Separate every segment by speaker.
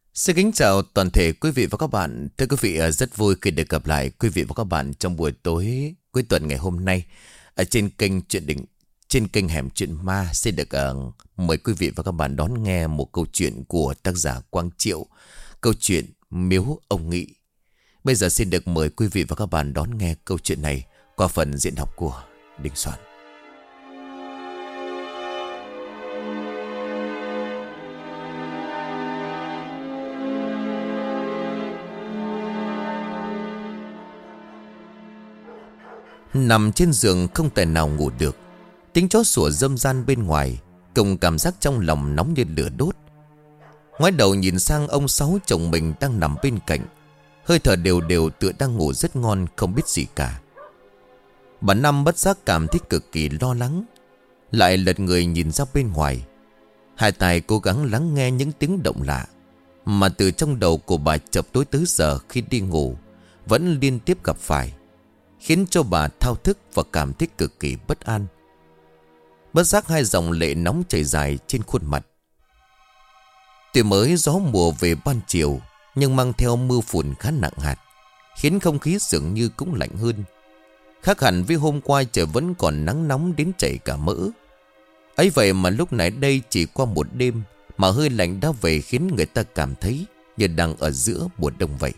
Speaker 1: Xin kính chào toàn thể quý vị và các bạn. Thưa quý vị, rất vui khi được gặp lại quý vị và các bạn trong buổi tối cuối tuần ngày hôm nay ở trên kênh trên kênh Hẻm Chuyện Ma. Xin được mời quý vị và các bạn đón nghe một câu chuyện của tác giả Quang Triệu, câu chuyện Miếu Ông Nghị. Bây giờ xin được mời quý vị và các bạn đón nghe câu chuyện này qua phần diễn đọc của Đình Soạn. Nằm trên giường không thể nào ngủ được. Tiếng chó sủa râm ran bên ngoài, cùng cảm giác trong lòng nóng như lửa đốt. Ngoái đầu nhìn sang ông Sáu chồng mình đang nằm bên cạnh, hơi thở đều đều tựa đang ngủ rất ngon, không biết gì cả. Bà Năm bất giác cảm thấy cực kỳ lo lắng, lại lật người nhìn ra bên ngoài. Hai tay cố gắng lắng nghe những tiếng động lạ mà từ trong đầu của bà chập tối tới giờ khi đi ngủ vẫn liên tiếp gặp phải, khiến cho bà thao thức và cảm thấy cực kỳ bất an. Bất giác hai dòng lệ nóng chảy dài trên khuôn mặt. Tuy mới gió mùa về ban chiều, nhưng mang theo mưa phùn khá nặng hạt, khiến không khí dường như cũng lạnh hơn. Khác hẳn với hôm qua trời vẫn còn nắng nóng đến chảy cả mỡ. Ấy vậy mà lúc này đây chỉ qua một đêm mà hơi lạnh đã về, khiến người ta cảm thấy như đang ở giữa mùa đông vậy.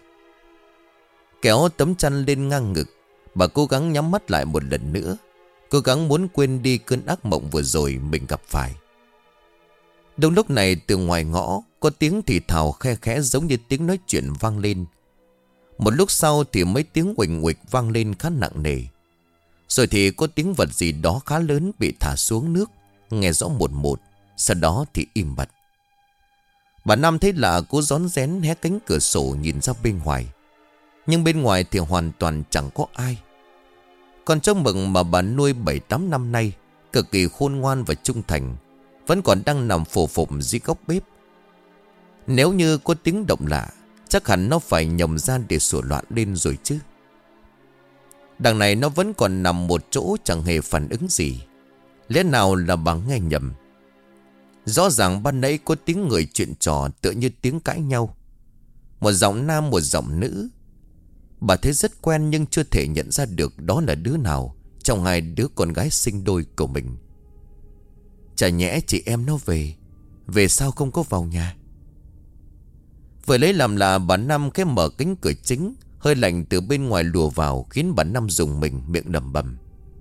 Speaker 1: Kéo tấm chăn lên ngang ngực, bà cố gắng nhắm mắt lại một lần nữa, cố gắng muốn quên đi cơn ác mộng vừa rồi mình gặp phải. Đúng lúc này từ ngoài ngõ có tiếng thì thào khe khẽ giống như tiếng nói chuyện vang lên. Một lúc sau thì mấy tiếng huỳnh huỳnh vang lên khá nặng nề. Rồi thì có tiếng vật gì đó khá lớn bị thả xuống nước, nghe rõ một một. Sau đó thì im bặt. Bà Năm thấy lạ, cố rón rén hé cánh cửa sổ nhìn ra bên ngoài. Nhưng bên ngoài thì hoàn toàn chẳng có ai. Con trâu mừng mà bà nuôi 7-8 năm nay, cực kỳ khôn ngoan và trung thành, vẫn còn đang nằm phổ phụng dưới góc bếp. Nếu như có tiếng động lạ, chắc hẳn nó phải nhầm ra để sủa loạn lên rồi chứ. Đằng này nó vẫn còn nằm một chỗ chẳng hề phản ứng gì. Lẽ nào là bà nghe nhầm? Rõ ràng ban nãy có tiếng người chuyện trò tựa như tiếng cãi nhau. Một giọng nam một giọng nữ. Bà thấy rất quen nhưng chưa thể nhận ra được đó là đứa nào trong hai đứa con gái sinh đôi của mình. Chả nhẽ chị em nó về sao không có vào nhà? Vừa lấy làm lạ, bà Năm khép mở cánh cửa chính. Hơi lạnh từ bên ngoài lùa vào, khiến bà Năm rùng mình, miệng lẩm bẩm: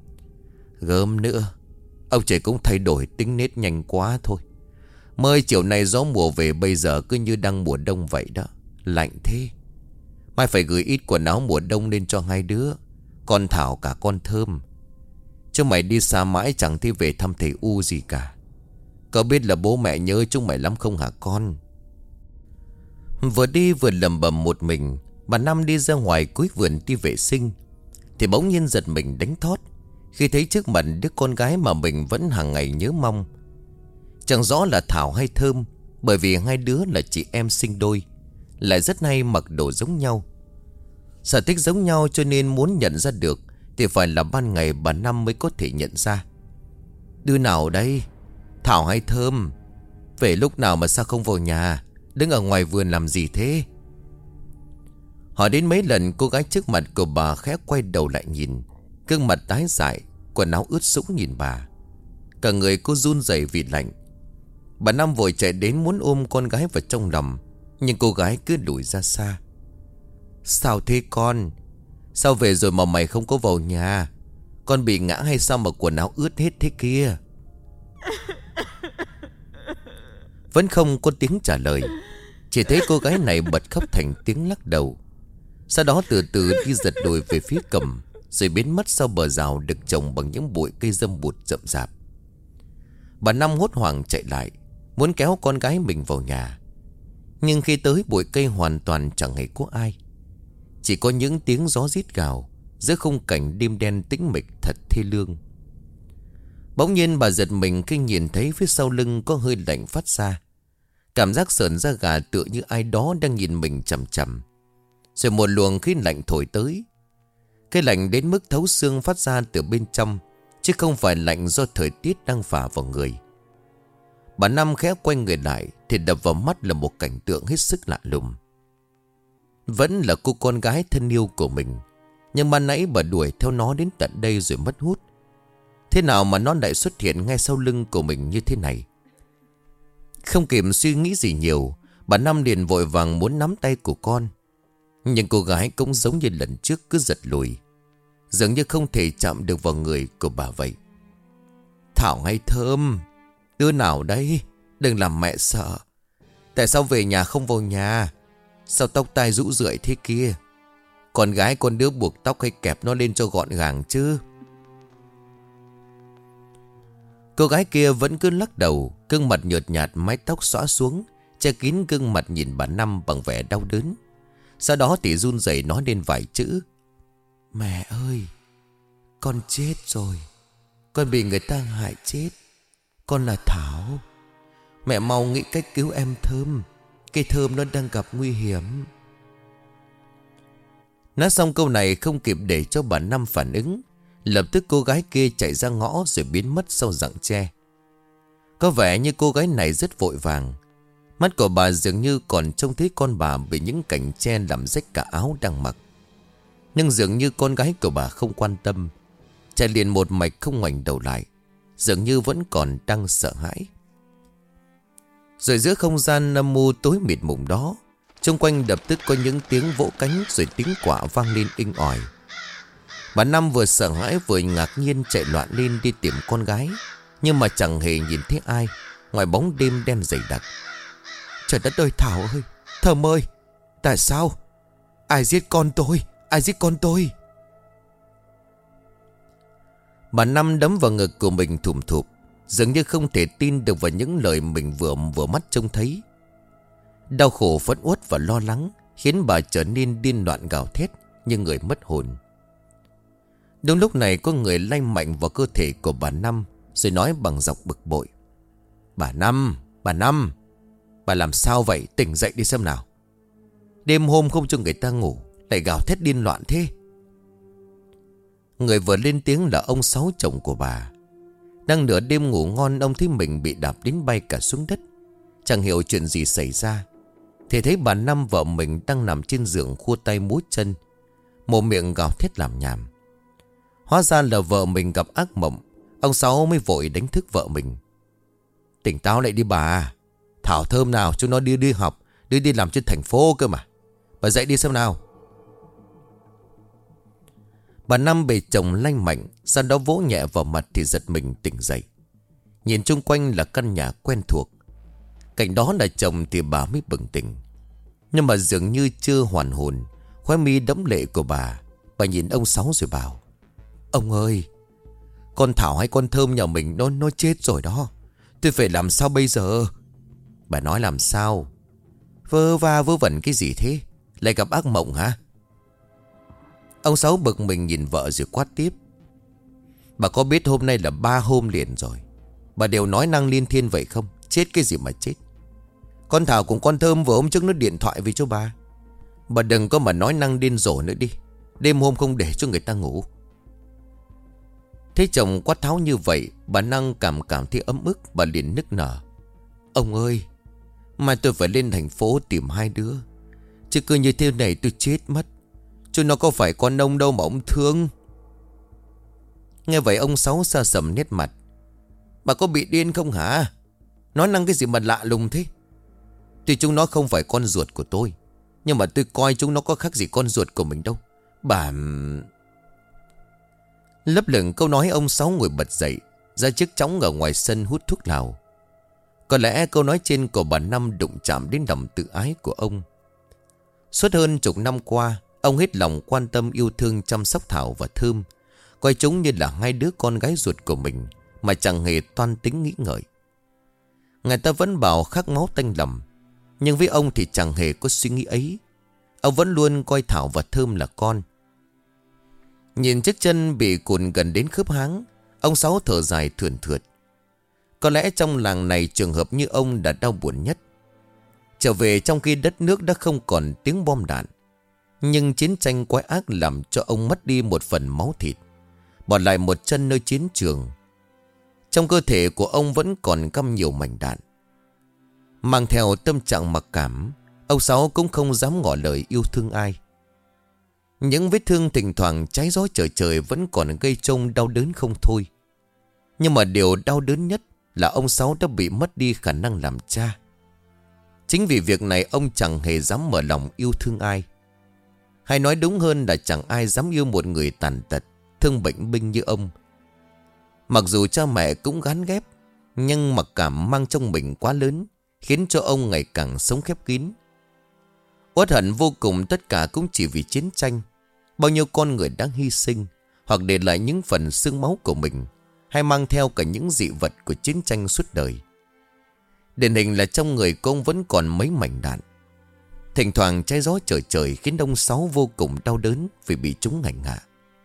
Speaker 1: gớm nữa, ông trời cũng thay đổi tính nết nhanh quá thôi. Mới chiều nay gió mùa về, bây giờ cứ như đang mùa đông vậy đó. Lạnh thế. Mai phải gửi ít quần áo mùa đông lên cho hai đứa, con Thảo cả con Thơm. Chứ mày đi xa mãi chẳng thấy về thăm thầy U gì cả. Có biết là bố mẹ nhớ chúng mày lắm không hả con? Vừa đi vừa lẩm bẩm một mình, bà Năm đi ra ngoài cuối vườn đi vệ sinh, thì bỗng nhiên giật mình đánh thót khi thấy trước mặt đứa con gái mà mình vẫn hàng ngày nhớ mong. Chẳng rõ là Thảo hay Thơm, bởi vì hai đứa là chị em sinh đôi, lại rất hay mặc đồ giống nhau. Sở thích giống nhau cho nên muốn nhận ra được thì phải là ban ngày bà Năm mới có thể nhận ra. Đứa nào đây? Thảo hay Thơm? Về lúc nào mà sao không vào nhà, đứng ở ngoài vườn làm gì thế? Hỏi đến mấy lần, cô gái trước mặt của bà khẽ quay đầu lại nhìn, gương mặt tái dại, quần áo ướt sũng nhìn bà. Cả người cô run rẩy vì lạnh. Bà Năm vội chạy đến muốn ôm con gái vào trong lòng, nhưng cô gái cứ lùi ra xa. Sao thế con? Sao về rồi mà mày không có vào nhà? Con bị ngã hay sao mà quần áo ướt hết thế kia? Vẫn không có tiếng trả lời. Chỉ thấy cô gái này bật khóc thành tiếng lắc đầu. Sau đó từ từ đi giật đùi về phía cầm, rồi biến mất sau bờ rào được trồng bằng những bụi cây dâm bụt rậm rạp. Bà Năm hốt hoảng chạy lại, muốn kéo con gái mình vào nhà. Nhưng khi tới bụi cây hoàn toàn chẳng hề có ai. Chỉ có những tiếng gió rít gào giữa khung cảnh đêm đen tĩnh mịch thật thê lương. Bỗng nhiên bà giật mình khi nhìn thấy phía sau lưng có hơi lạnh phát ra. Cảm giác sởn da gà tựa như ai đó đang nhìn mình chằm chằm. Rồi một luồng khí lạnh thổi tới. Cái lạnh đến mức thấu xương phát ra từ bên trong, chứ không phải lạnh do thời tiết đang phả vào người. Bà Năm khẽ quay người lại thì đập vào mắt là một cảnh tượng hết sức lạ lùng. Vẫn là cô con gái thân yêu của mình, nhưng ban nãy bà đuổi theo nó đến tận đây rồi mất hút. Thế nào mà nó lại xuất hiện ngay sau lưng của mình như thế này? Không kịp suy nghĩ gì nhiều, bà Năm liền vội vàng muốn nắm tay của con. Nhưng cô gái cũng giống như lần trước cứ giật lùi, dường như không thể chạm được vào người của bà vậy. Thảo hay Thơm, đứa nào đây? Đừng làm mẹ sợ. Tại sao về nhà không vào nhà? Sao tóc tai rũ rượi thế kia? Con gái con đứa buộc tóc hay kẹp nó lên cho gọn gàng chứ? Cô gái kia vẫn cứ lắc đầu, gương mặt nhợt nhạt, mái tóc xõa xuống, che kín gương mặt nhìn bà Năm bằng vẻ đau đớn. Sau đó thì run rẩy nói lên vài chữ. Mẹ ơi, con chết rồi. Con bị người ta hại chết. Con là Thảo. Mẹ mau nghĩ cách cứu em Thơm. Cái Thơm nó đang gặp nguy hiểm. Nói xong câu này không kịp để cho bà Năm phản ứng, lập tức cô gái kia chạy ra ngõ rồi biến mất sau rặng tre. Có vẻ như cô gái này rất vội vàng. Mắt của bà dường như còn trông thấy con bà bị những cành tre làm rách cả áo đang mặc. Nhưng dường như con gái của bà không quan tâm, chạy liền một mạch không ngoảnh đầu lại, dường như vẫn còn đang sợ hãi. Rồi giữa không gian âm mưu tối mịt mùng đó, xung quanh lập tức có những tiếng vỗ cánh rồi tiếng quạ vang lên inh ỏi. Bà Năm vừa sợ hãi vừa ngạc nhiên chạy loạn lên đi tìm con gái, nhưng mà chẳng hề nhìn thấy ai ngoài bóng đêm đen dày đặc. Trời đất ơi, Thảo ơi, Thơm ơi, tại sao? Ai giết con tôi? Ai giết con tôi? Bà Năm đấm vào ngực của mình thùm thụp, dường như không thể tin được vào những lời mình vừa mắt trông thấy. Đau khổ, phẫn uất và lo lắng khiến bà trở nên điên loạn gào thét như người mất hồn. Đúng lúc này có người lay mạnh vào cơ thể của bà Năm rồi nói bằng giọng bực bội. Bà Năm, bà làm sao vậy? Tỉnh dậy đi xem nào. Đêm hôm không cho người ta ngủ lại gào thét điên loạn thế. Người vừa lên tiếng là ông Sáu, chồng của bà. Đang nửa đêm ngủ ngon, ông thấy mình bị đạp đến bay cả xuống đất. Chẳng hiểu chuyện gì xảy ra thì thấy bà Năm vợ mình đang nằm trên giường khua tay múa chân, mồm miệng gào thét làm nhảm. Hóa ra là vợ mình gặp ác mộng. Ông Sáu mới vội đánh thức vợ mình. Tỉnh táo lại đi bà. Thảo Thơm nào chúng nó đi học, đi làm trên thành phố cơ mà. Bà dậy đi xem nào. Bà Năm bị chồng lanh mạnh, sau đó vỗ nhẹ vào mặt thì giật mình tỉnh dậy. Nhìn chung quanh là căn nhà quen thuộc, cạnh đó là chồng thì bà mới bừng tỉnh. Nhưng mà dường như chưa hoàn hồn, khóe mi đẫm lệ của bà nhìn ông Sáu rồi bảo. Ông ơi, con Thảo hay con Thơm nhà mình nó chết rồi đó. Tôi phải làm sao bây giờ? Bà nói làm sao? Vơ va vớ vẩn cái gì thế? Lại gặp ác mộng hả? Ông Sáu bực mình nhìn vợ rồi quát tiếp. Bà có biết hôm nay là 3 hôm liền rồi, bà đều nói năng liên thiên vậy không? Chết cái gì mà chết? Con Thảo cùng con Thơm vừa hôm trước nó điện thoại về cho bà. Bà đừng có mà nói năng điên rồ nữa đi. Đêm hôm không để cho người ta ngủ. Thấy chồng quát tháo như vậy, bà Năng cảm thấy ấm ức. Bà liền nức nở. Ông ơi, mai tôi phải lên thành phố tìm hai đứa, chứ cứ như thế này tôi chết mất. Chứ nó có phải con ông đâu mà ông thương. Nghe vậy ông Sáu xa sầm nét mặt. Bà có bị điên không hả? Nói năng cái gì mà lạ lùng thế? Tuy chúng nó không phải con ruột của tôi, nhưng mà tôi coi chúng nó có khác gì con ruột của mình đâu. Bà... Lấp lửng câu nói, ông Sáu ngồi bật dậy, ra chiếc chõng ở ngoài sân hút thuốc lào. Có lẽ câu nói trên của bà Năm đụng chạm đến lòng tự ái của ông. Suốt hơn chục năm qua, ông hết lòng quan tâm yêu thương chăm sóc Thảo và Thơm, coi chúng như là hai đứa con gái ruột của mình, mà chẳng hề toan tính nghĩ ngợi. Người ta vẫn bảo khắc máu tanh lòng, nhưng với ông thì chẳng hề có suy nghĩ ấy. Ông vẫn luôn coi Thảo và Thơm là con. Nhìn chiếc chân bị cùn gần đến khớp háng, ông Sáu thở dài thườn thượt. Có lẽ trong làng này trường hợp như ông đã đau buồn nhất. Trở về trong khi đất nước đã không còn tiếng bom đạn, nhưng chiến tranh quái ác làm cho ông mất đi một phần máu thịt, bỏ lại một chân nơi chiến trường. Trong cơ thể của ông vẫn còn căm nhiều mảnh đạn. Mang theo tâm trạng mặc cảm, ông Sáu cũng không dám ngỏ lời yêu thương ai. Những vết thương thỉnh thoảng trái gió trời trời vẫn còn gây trông đau đớn không thôi. Nhưng mà điều đau đớn nhất là ông Sáu đã bị mất đi khả năng làm cha. Chính vì việc này ông chẳng hề dám mở lòng yêu thương ai. Hay nói đúng hơn là chẳng ai dám yêu một người tàn tật, thương bệnh binh như ông. Mặc dù cha mẹ cũng gán ghép, nhưng mặc cảm mang trong mình quá lớn, khiến cho ông ngày càng sống khép kín. Uất hận vô cùng, tất cả cũng chỉ vì chiến tranh. Bao nhiêu con người đã hy sinh, hoặc để lại những phần xương máu của mình, hay mang theo cả những dị vật của chiến tranh suốt đời. Điển hình là trong người của ông vẫn còn mấy mảnh đạn. Thỉnh thoảng trái gió trời trời khiến ông Sáu vô cùng đau đớn vì bị chúng hành hạ.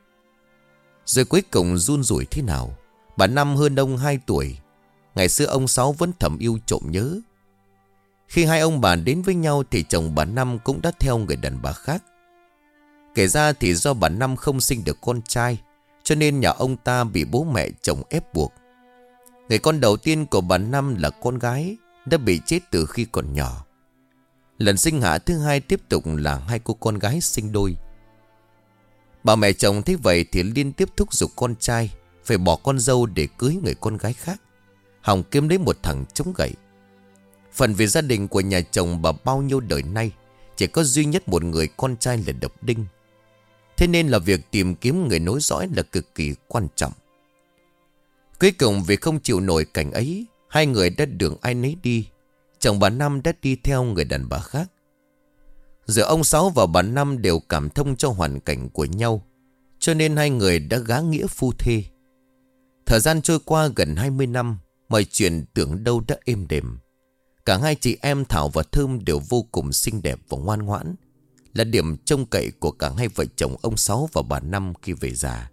Speaker 1: Rồi cuối cùng run rủi thế nào, bà Năm hơn ông 2 tuổi. Ngày xưa ông Sáu vẫn thầm yêu trộm nhớ. Khi hai ông bà đến với nhau thì chồng bà Năm cũng đã theo người đàn bà khác. Kể ra thì do bà Năm không sinh được con trai, cho nên nhà ông ta bị bố mẹ chồng ép buộc. Người con đầu tiên của bà Năm là con gái, đã bị chết từ khi còn nhỏ. Lần sinh hạ thứ hai tiếp tục là hai cô con gái sinh đôi. Bà mẹ chồng thấy vậy thì liên tiếp thúc giục con trai phải bỏ con dâu để cưới người con gái khác, hòng kiếm lấy một thằng chống gậy. Phần vì gia đình của nhà chồng bà bao nhiêu đời nay chỉ có duy nhất một người con trai là độc đinh. Thế nên là việc tìm kiếm người nối dõi là cực kỳ quan trọng. Cuối cùng vì không chịu nổi cảnh ấy, hai người đã đường ai nấy đi. Chồng bà Năm đã đi theo người đàn bà khác. Giờ ông Sáu và bà Năm đều cảm thông cho hoàn cảnh của nhau, cho nên hai người đã gá nghĩa phu thê. Thời gian trôi qua gần 20 năm, mọi chuyện tưởng đâu đã êm đềm. Cả hai chị em Thảo và Thơm đều vô cùng xinh đẹp và ngoan ngoãn, là điểm trông cậy của cả hai vợ chồng ông Sáu và bà Năm khi về già.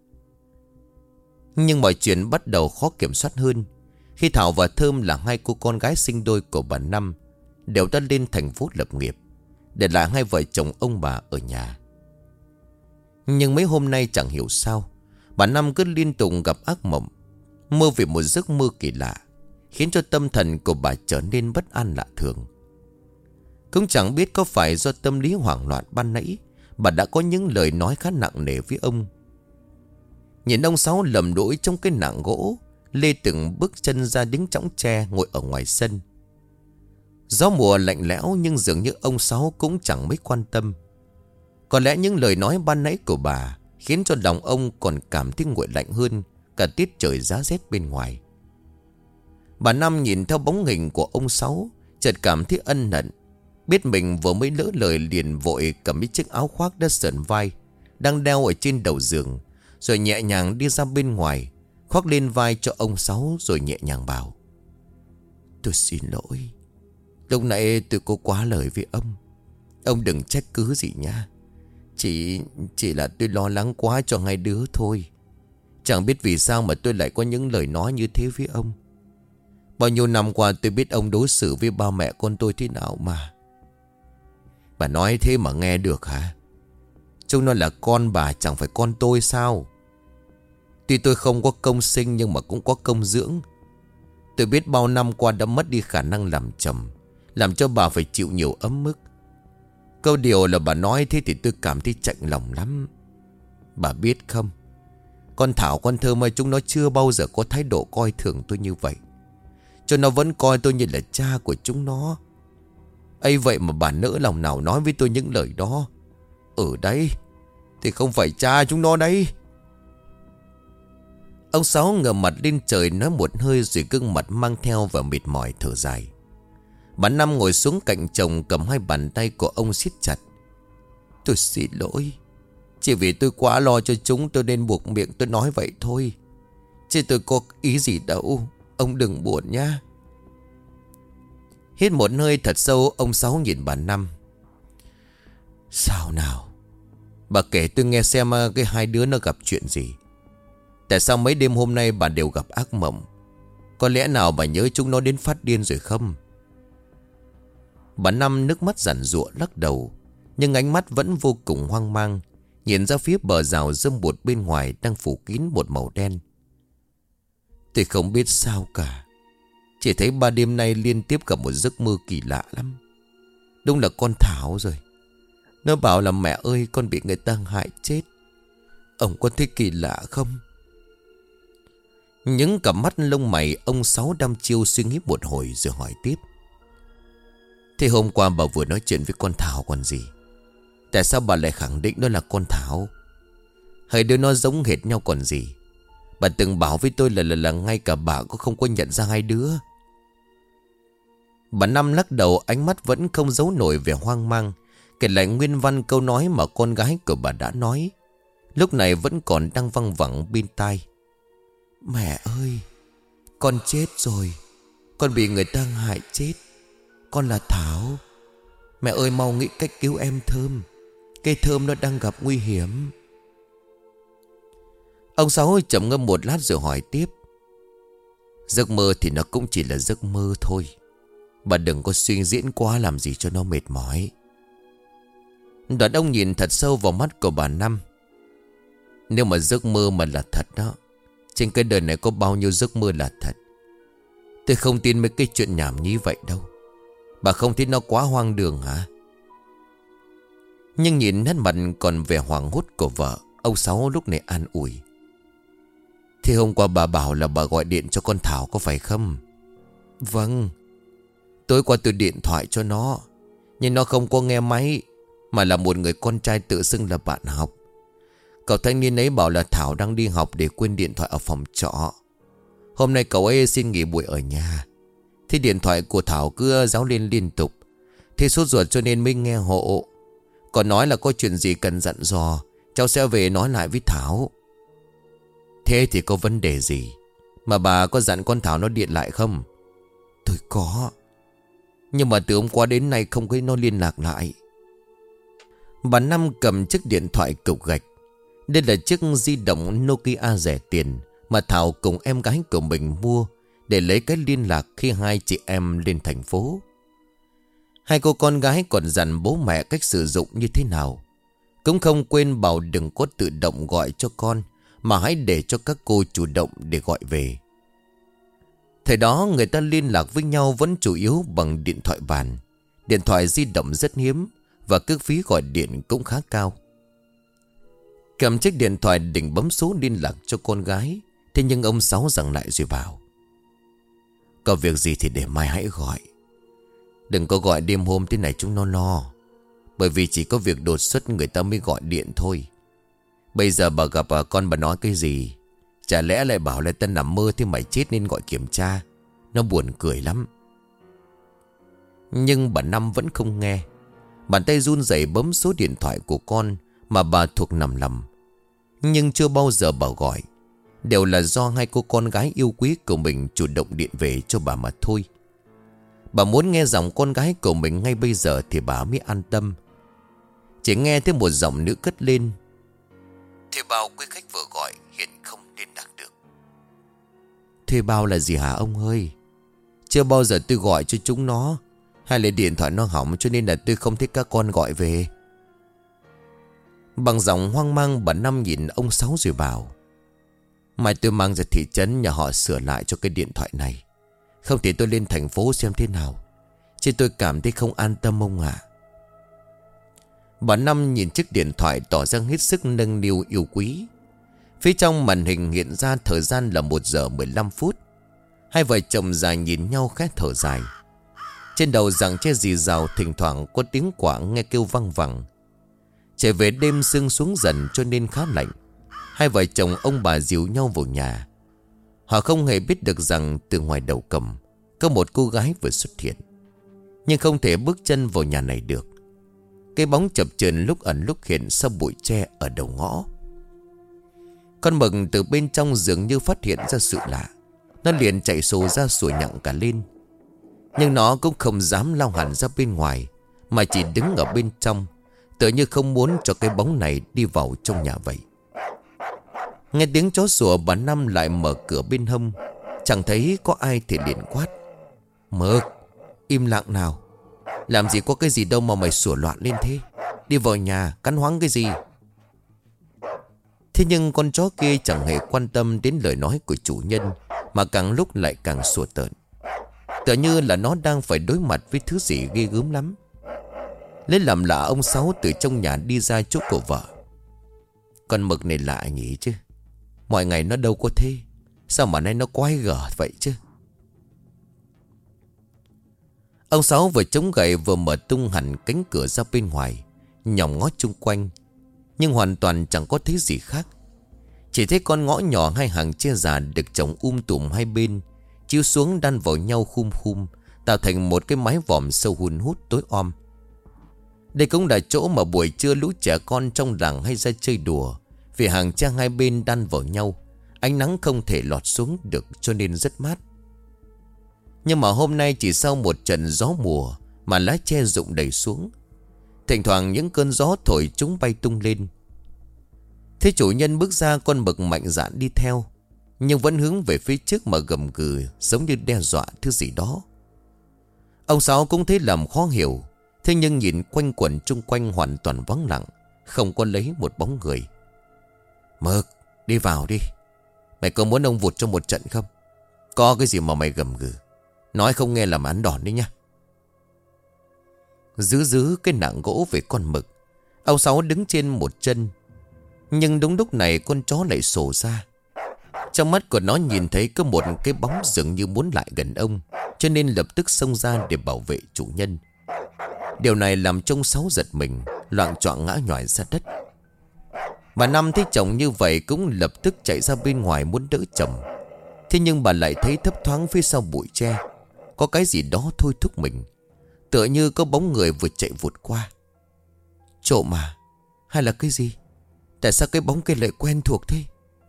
Speaker 1: Nhưng mọi chuyện bắt đầu khó kiểm soát hơn khi Thảo và Thơm là hai cô con gái sinh đôi của bà Năm đều đã lên thành phố lập nghiệp, để lại hai vợ chồng ông bà ở nhà. Nhưng mấy hôm nay chẳng hiểu sao bà Năm cứ liên tục gặp ác mộng, mơ về một giấc mơ kỳ lạ, khiến cho tâm thần của bà trở nên bất an lạ thường. Cũng chẳng biết có phải do tâm lý hoảng loạn ban nãy bà đã có những lời nói khá nặng nề với ông. Nhìn ông Sáu lầm lũi trong cái nạng gỗ, lê từng bước chân ra đứng chõng tre ngồi ở ngoài sân. Gió mùa lạnh lẽo nhưng dường như ông Sáu cũng chẳng mấy quan tâm. Có lẽ những lời nói ban nãy của bà khiến cho lòng ông còn cảm thấy nguội lạnh hơn cả tiết trời giá rét bên ngoài. Bà Năm nhìn theo bóng hình của ông Sáu, chợt cảm thấy ân hận. Biết mình vừa mới lỡ lời liền vội cầm cái chiếc áo khoác đã sờn vai đang đeo ở trên đầu giường, rồi nhẹ nhàng đi ra bên ngoài, khoác lên vai cho ông Sáu rồi nhẹ nhàng bảo: "Tôi xin lỗi. Lúc nãy tôi có quá lời với ông. Ông đừng trách cứ gì nha. Chỉ là tôi lo lắng quá cho hai đứa thôi. Chẳng biết vì sao mà tôi lại có những lời nói như thế với ông. Bao nhiêu năm qua tôi biết ông đối xử với ba mẹ con tôi thế nào mà." "Bà nói thế mà nghe được hả? Chúng nó là con bà, chẳng phải con tôi sao? Tuy tôi không có công sinh nhưng mà cũng có công dưỡng. Tôi biết bao năm qua đã mất đi khả năng làm chồng, làm cho bà phải chịu nhiều ấm ức. Câu điều là bà nói thế thì tôi cảm thấy chạnh lòng lắm. Bà biết không, con Thảo con Thơm ơi, chúng nó chưa bao giờ có thái độ coi thường tôi như vậy. Cho nó vẫn coi tôi như là cha của chúng nó. Ấy vậy mà bà nỡ lòng nào nói với tôi những lời đó. Ở đây thì không phải cha chúng nó đấy." Ông Sáu ngửa mặt lên trời nói một hơi rồi gương mặt mang theo và mệt mỏi thở dài. Bà Năm ngồi xuống cạnh chồng, cầm hai bàn tay của ông siết chặt. "Tôi xin lỗi. Chỉ vì tôi quá lo cho chúng tôi nên buộc miệng tôi nói vậy thôi. Chứ tôi có ý gì đâu. Ông đừng buồn nhá." Hít một hơi thật sâu, ông Sáu nhìn bà Năm. "Sao nào? Bà kể tôi nghe xem cái hai đứa nó gặp chuyện gì. Tại sao mấy đêm hôm nay bà đều gặp ác mộng? Có lẽ nào bà nhớ chúng nó đến phát điên rồi không?" Bà Năm nước mắt giàn giụa lắc đầu, nhưng ánh mắt vẫn vô cùng hoang mang, nhìn ra phía bờ rào rơm bụt bên ngoài đang phủ kín một màu đen. Tôi không biết sao cả. Chỉ thấy 3 đêm nay liên tiếp gặp một giấc mơ kỳ lạ lắm. Đúng là con Thảo rồi. Nó bảo là mẹ ơi con bị người ta hại chết. Ông có thấy kỳ lạ không? Những cặp mắt lông mày ông Sáu đăm chiêu suy nghĩ một hồi rồi hỏi tiếp. Thế hôm qua bà vừa nói chuyện với con Thảo còn gì? Tại sao bà lại khẳng định nó là con Thảo? Hai đứa nó giống hệt nhau còn gì? Bà từng bảo với tôi là ngay cả bà cũng không có nhận ra hai đứa. Bà Năm lắc đầu, ánh mắt vẫn không giấu nổi vẻ hoang mang, kể lại nguyên văn câu nói mà con gái của bà đã nói. Lúc này vẫn còn đang văng vẳng bên tai. Mẹ ơi, con chết rồi. Con bị người ta hại chết. Con là Thảo. Mẹ ơi mau nghĩ cách cứu em Thơm. Cây Thơm nó đang gặp nguy hiểm. Ông Sáu trầm ngâm một lát rồi hỏi tiếp. Giấc mơ thì nó cũng chỉ là giấc mơ thôi. Bà đừng có suy diễn quá làm gì cho nó mệt mỏi. Đoạn ông nhìn thật sâu vào mắt của bà Năm. Nếu mà giấc mơ mà là thật đó, trên cái đời này có bao nhiêu giấc mơ là thật. Tôi không tin mấy cái chuyện nhảm như vậy đâu. Bà không thấy nó quá hoang đường hả? Nhưng nhìn nét mặt còn vẻ hoảng hốt của vợ, ông Sáu lúc này an ủi. Thì hôm qua bà bảo là bà gọi điện cho con Thảo có phải không? Vâng. Tối qua tôi điện thoại cho nó, nhưng nó không có nghe máy, mà là một người con trai tự xưng là bạn học. Cậu thanh niên ấy bảo là Thảo đang đi học để quên điện thoại ở phòng trọ. Hôm nay cậu ấy xin nghỉ buổi ở nhà. Thì điện thoại của Thảo cứ réo lên liên tục. Thì sốt ruột cho nên mới nghe hộ. Còn nói là có chuyện gì cần dặn dò, cháu sẽ về nói lại với Thảo. Thế thì có vấn đề gì? Mà bà có dặn con Thảo nó điện lại không? Tôi có. Nhưng mà từ hôm qua đến nay không thấy nó liên lạc lại. Bà Năm cầm chiếc điện thoại cục gạch. Đây là chiếc di động Nokia rẻ tiền mà Thảo cùng em gái của mình mua để lấy cái liên lạc khi hai chị em lên thành phố. Hai cô con gái còn dặn bố mẹ cách sử dụng như thế nào. Cũng không quên bảo đừng có tự động gọi cho con, mà hãy để cho các cô chủ động để gọi về. Thời đó người ta liên lạc với nhau vẫn chủ yếu bằng điện thoại bàn. Điện thoại di động rất hiếm và cước phí gọi điện cũng khá cao. Cầm chiếc điện thoại định bấm số liên lạc cho con gái. Thế nhưng ông Sáu dặn lại rồi bảo. Có việc gì thì để mai hãy gọi. Đừng có gọi đêm hôm thế này chúng nó lo. Bởi vì chỉ có việc đột xuất người ta mới gọi điện thôi. Bây giờ bà gặp con bà nói cái gì? Chả lẽ lại bảo là ta nằm mơ thế mày chết nên gọi kiểm tra. Nó buồn cười lắm. Nhưng bà Năm vẫn không nghe. Bàn tay run rẩy bấm số điện thoại của con mà bà thuộc nằm lầm. Nhưng chưa bao giờ bà gọi. Đều là do hai cô con gái yêu quý của mình chủ động điện về cho bà mà thôi. Bà muốn nghe giọng con gái của mình ngay bây giờ thì bà mới an tâm. Chỉ nghe thấy một giọng nữ cất lên. Thuê bao quý khách vừa gọi hiện không liên lạc được. Thuê bao là gì hả ông ơi? Chưa bao giờ tôi gọi cho chúng nó. Hay là điện thoại nó hỏng cho nên là tôi không thích các con gọi về. Bằng giọng hoang mang bà Năm nhìn ông Sáu rồi bảo. Mai tôi mang ra thị trấn nhà họ sửa lại cho cái điện thoại này. Không thì tôi lên thành phố xem thế nào. Chứ tôi cảm thấy không an tâm ông ạ. Bà Năm nhìn chiếc điện thoại tỏ ra hết sức nâng niu yêu quý. Phía trong màn hình hiện ra thời gian là 1 giờ 15 phút. Hai vợ chồng già nhìn nhau khẽ thở dài. Trên đầu giằng che rì rào thỉnh thoảng có tiếng quạ nghe kêu văng vẳng. Trở về đêm sương xuống dần cho nên khá lạnh. Hai vợ chồng ông bà dìu nhau vào nhà. Họ không hề biết được rằng từ ngoài đầu cầm có một cô gái vừa xuất hiện. Nhưng không thể bước chân vào nhà này được. Cái bóng chập chờn lúc ẩn lúc hiện sau bụi tre ở đầu ngõ. Con mực từ bên trong dường như phát hiện ra sự lạ. Nó liền chạy xô ra sủa nhặng cả lên. Nhưng nó cũng không dám lao hẳn ra bên ngoài, mà chỉ đứng ở bên trong, tựa như không muốn cho cái bóng này đi vào trong nhà vậy. Nghe tiếng chó sủa, bà Năm lại mở cửa bên hông. Chẳng thấy có ai thì liền quát. Mực, im lặng nào. Làm gì có cái gì đâu mà mày sủa loạn lên thế. Đi vào nhà cắn hoáng cái gì. Thế nhưng con chó kia chẳng hề quan tâm đến lời nói của chủ nhân, mà càng lúc lại càng sủa tợn. Tựa như là nó đang phải đối mặt với thứ gì ghê gớm lắm. Lấy làm lạ, ông Sáu từ trong nhà đi ra chỗ của vợ. Con mực này lạ nhỉ chứ. Mọi ngày nó đâu có thế. Sao mà nay nó quái gở vậy chứ? Ông Sáu vừa chống gậy vừa mở tung hẳn cánh cửa ra bên ngoài, nhòm ngó chung quanh, nhưng hoàn toàn chẳng có thấy gì khác. Chỉ thấy con ngõ nhỏ hai hàng tre già được trồng tùm hai bên, chiếu xuống đan vào nhau khum khum, tạo thành một cái mái vòm sâu hun hút tối om. Đây cũng là chỗ mà buổi trưa lũ trẻ con trong làng hay ra chơi đùa. Vì hàng tre hai bên đan vào nhau, ánh nắng không thể lọt xuống được cho nên rất mát. Nhưng mà hôm nay chỉ sau một trận gió mùa mà lá tre rụng đầy xuống. Thỉnh thoảng những cơn gió thổi chúng bay tung lên. Thế chủ nhân bước ra, con mực mạnh dạn đi theo, nhưng vẫn hướng về phía trước mà gầm gừ, giống như đe dọa thứ gì đó. Ông Sáu cũng thấy làm khó hiểu. Thế nhưng nhìn quanh quẩn chung quanh hoàn toàn vắng lặng, không có lấy một bóng người. Mực, đi vào đi. Mày có muốn ông vụt cho một trận không? Có cái gì mà mày gầm gừ? Nói không nghe làm ăn đòn đấy nhá. Giữ cái nạng gỗ về con mực, ông Sáu đứng trên một chân. Nhưng đúng lúc này con chó lại sổ ra. Trong mắt của nó nhìn thấy có một cái bóng dường như muốn lại gần ông, cho nên lập tức xông ra để bảo vệ chủ nhân. Điều này làm trông Sáu giật mình, loạng choạng ngã nhòi ra đất. Bà Năm thấy chồng như vậy cũng lập tức chạy ra bên ngoài muốn đỡ chồng. Thế nhưng bà lại thấy thấp thoáng phía sau bụi tre có cái gì đó thôi thúc mình, tựa như có bóng người vừa chạy vụt qua. Trộm à? Hay là cái gì? Tại sao cái bóng kia lại quen thuộc thế?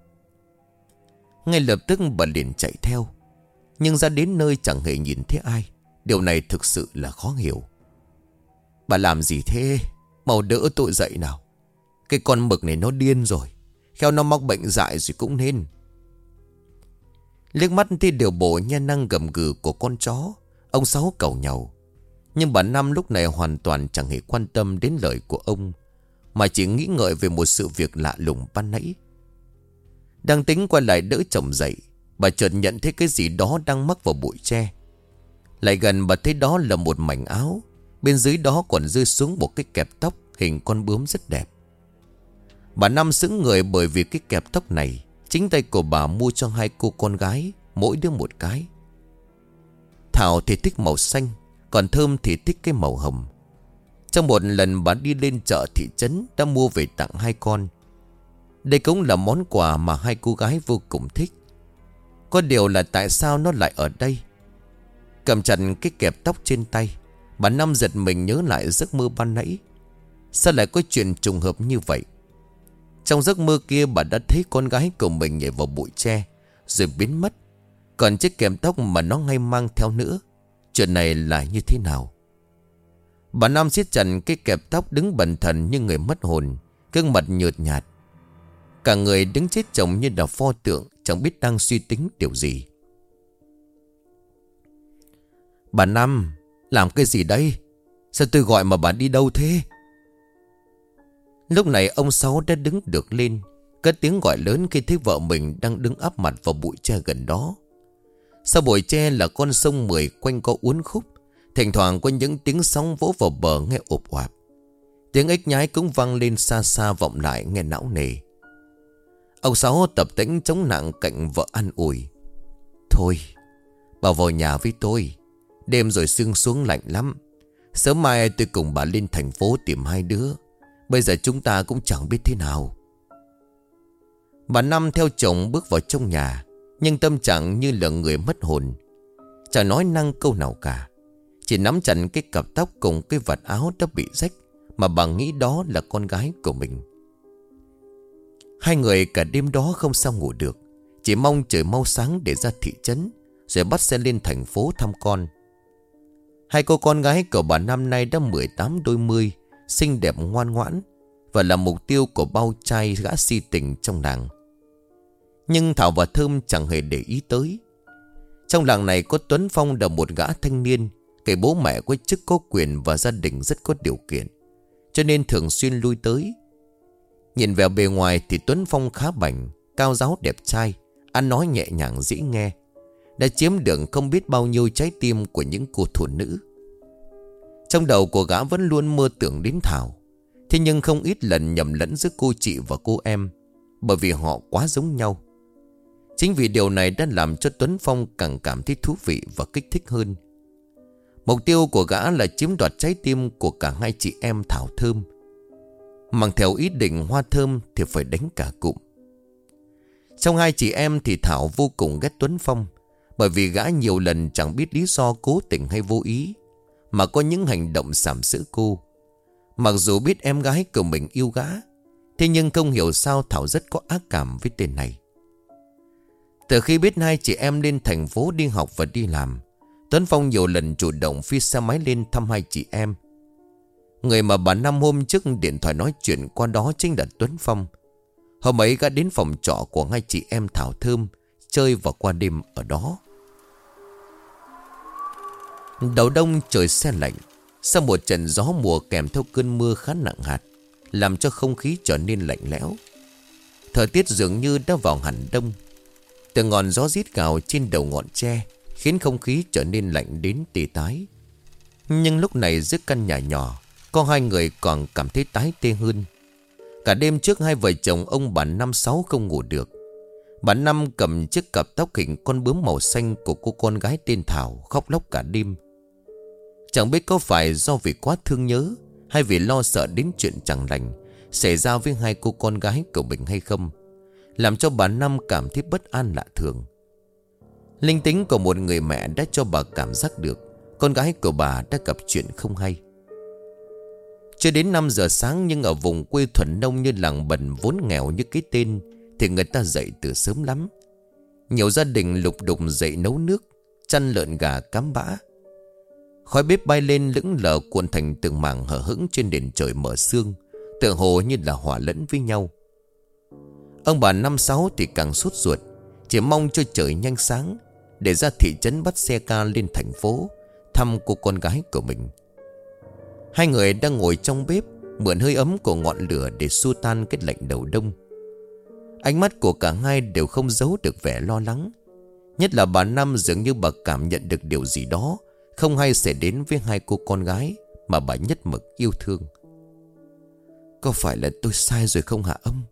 Speaker 1: Ngay lập tức bà liền chạy theo, nhưng ra đến nơi chẳng hề nhìn thấy ai. Điều này thực sự là khó hiểu. Bà làm gì thế? Mau đỡ tội dậy nào. Cái con mực này nó điên rồi, khéo nó mắc bệnh dại rồi cũng nên. Liếc mắt thì điều bộ nhe năng gầm gừ của con chó, ông Sáu cầu nhau. Nhưng bà Năm lúc này hoàn toàn chẳng hề quan tâm đến lời của ông, mà chỉ nghĩ ngợi về một sự việc lạ lùng ban nãy. Đang tính quay lại đỡ chồng dậy, bà chợt nhận thấy cái gì đó đang mắc vào bụi tre. Lại gần bà thấy đó là một mảnh áo, bên dưới đó còn rơi xuống một cái kẹp tóc hình con bướm rất đẹp. Bà Năm sững người bởi vì cái kẹp tóc này chính tay của bà mua cho hai cô con gái, mỗi đứa một cái. Thảo thì thích màu xanh, còn Thơm thì thích cái màu hồng. Trong một lần bà đi lên chợ thị trấn đã mua về tặng hai con. Đây cũng là món quà mà hai cô gái vô cùng thích. Có điều là tại sao nó lại ở đây? Cầm chặt cái kẹp tóc trên tay, bà Năm giật mình nhớ lại giấc mơ ban nãy. Sao lại có chuyện trùng hợp như vậy? Trong giấc mơ kia bà đã thấy con gái của mình nhảy vào bụi tre rồi biến mất. Còn chiếc kẹp tóc mà nó ngay mang theo nữa, chuyện này là như thế nào? Bà Năm siết chặt cái kẹp tóc, đứng bần thần như người mất hồn, gương mặt nhợt nhạt. Cả người đứng chết chồng như là pho tượng, chẳng biết đang suy tính điều gì. Bà Năm, làm cái gì đây? Sao tôi gọi mà bà đi đâu thế? Lúc này ông Sáu đã đứng được lên, cất tiếng gọi lớn khi thấy vợ mình đang đứng áp mặt vào bụi tre gần đó. Sau bụi tre là con sông Mười quanh co uốn khúc, thỉnh thoảng có những tiếng sóng vỗ vào bờ nghe ộp oạp. Tiếng ếch nhái cũng vang lên xa xa vọng lại nghe não nề. Ông Sáu tập tễnh chống nặng cạnh vợ an ủi. Thôi, bà vào nhà với tôi. Đêm rồi sương xuống lạnh lắm. Sớm mai tôi cùng bà lên thành phố tìm hai đứa. Bây giờ chúng ta cũng chẳng biết thế nào. Bà Năm theo chồng bước vào trong nhà, nhưng tâm trạng như là người mất hồn. Chẳng nói năng câu nào cả, chỉ nắm chặt cái cặp tóc cùng cái vạt áo đã bị rách, mà bà nghĩ đó là con gái của mình. Hai người cả đêm đó không sao ngủ được, chỉ mong trời mau sáng để ra thị trấn, rồi bắt xe lên thành phố thăm con. Hai cô con gái của bà năm nay đã 18 đôi mươi, xinh đẹp ngoan ngoãn, và là mục tiêu của bao trai gã si tình trong làng. Nhưng Thảo và Thơm chẳng hề để ý tới. Trong làng này có Tuấn Phong là một gã thanh niên, kẻ bố mẹ có chức có quyền và gia đình rất có điều kiện, cho nên thường xuyên lui tới. Nhìn vẻ bề ngoài thì Tuấn Phong khá bảnh, cao ráo đẹp trai, ăn nói nhẹ nhàng dễ nghe. đã chiếm được không biết bao nhiêu trái tim của những cô phụ nữ. Trong đầu của gã vẫn luôn mơ tưởng đến Thảo. Thế nhưng không ít lần nhầm lẫn giữa cô chị và cô em, bởi vì họ quá giống nhau. Chính vì điều này đã làm cho Tuấn Phong càng cảm thấy thú vị và kích thích hơn. Mục tiêu của gã là chiếm đoạt trái tim của cả hai chị em Thảo Thơm. Mang theo ý định Hoa Thơm thì phải đánh cả cụm. Trong hai chị em thì Thảo vô cùng ghét Tuấn Phong, bởi vì gã nhiều lần chẳng biết lý do cố tình hay vô ý mà có những hành động sàm sỡ cô. Mặc dù biết em gái của mình yêu gã, thế nhưng không hiểu sao Thảo rất có ác cảm với tên này. Từ khi biết hai chị em lên thành phố đi học và đi làm, Tuấn Phong nhiều lần chủ động phi xe máy lên thăm hai chị em. Người mà bà Năm hôm trước điện thoại nói chuyện qua đó chính là Tuấn Phong. Hôm ấy gã đến phòng trọ của hai chị em Thảo Thơm chơi và qua đêm ở đó. Đầu đông trời se lạnh, sau một trận gió mùa kèm theo cơn mưa khá nặng hạt, làm cho không khí trở nên lạnh lẽo. Thời tiết dường như đã vào hẳn đông. Từ ngọn gió rít gào trên đầu ngọn tre khiến không khí trở nên lạnh đến tê tái. Nhưng lúc này giữa căn nhà nhỏ, có hai người còn cảm thấy tái tê hơn. Cả đêm trước hai vợ chồng ông bà Năm Sáu không ngủ được. Bà Năm cầm chiếc cặp tóc hình con bướm màu xanh của cô con gái tên Thảo khóc lóc cả đêm. Chẳng biết có phải do vì quá thương nhớ hay vì lo sợ đến chuyện chẳng lành xảy ra với hai cô con gái của mình hay không, làm cho bà Năm cảm thấy bất an lạ thường. Linh tính của một người mẹ đã cho bà cảm giác được con gái của bà đã gặp chuyện không hay. Chưa đến 5 giờ sáng nhưng ở vùng quê thuần nông như làng Bần vốn nghèo như cái tên thì người ta dậy từ sớm lắm. Nhiều gia đình lục đục dậy nấu nước, chăn lợn gà cám bã. Khói bếp bay lên lững lờ cuộn thành từng mảng hở hững trên nền trời mở sương, tựa hồ như là hòa lẫn với nhau. Ông bà Năm Sáu thì càng sốt ruột, chỉ mong cho trời nhanh sáng để ra thị trấn bắt xe ca lên thành phố thăm cô con gái của mình. Hai người đang ngồi trong bếp mượn hơi ấm của ngọn lửa để xua tan cái lạnh đầu đông. Ánh mắt của cả hai đều không giấu được vẻ lo lắng. Nhất là bà Năm dường như bà cảm nhận được điều gì đó không hay sẽ đến với hai cô con gái mà bà nhất mực yêu thương. Có phải là tôi sai rồi không hả ông?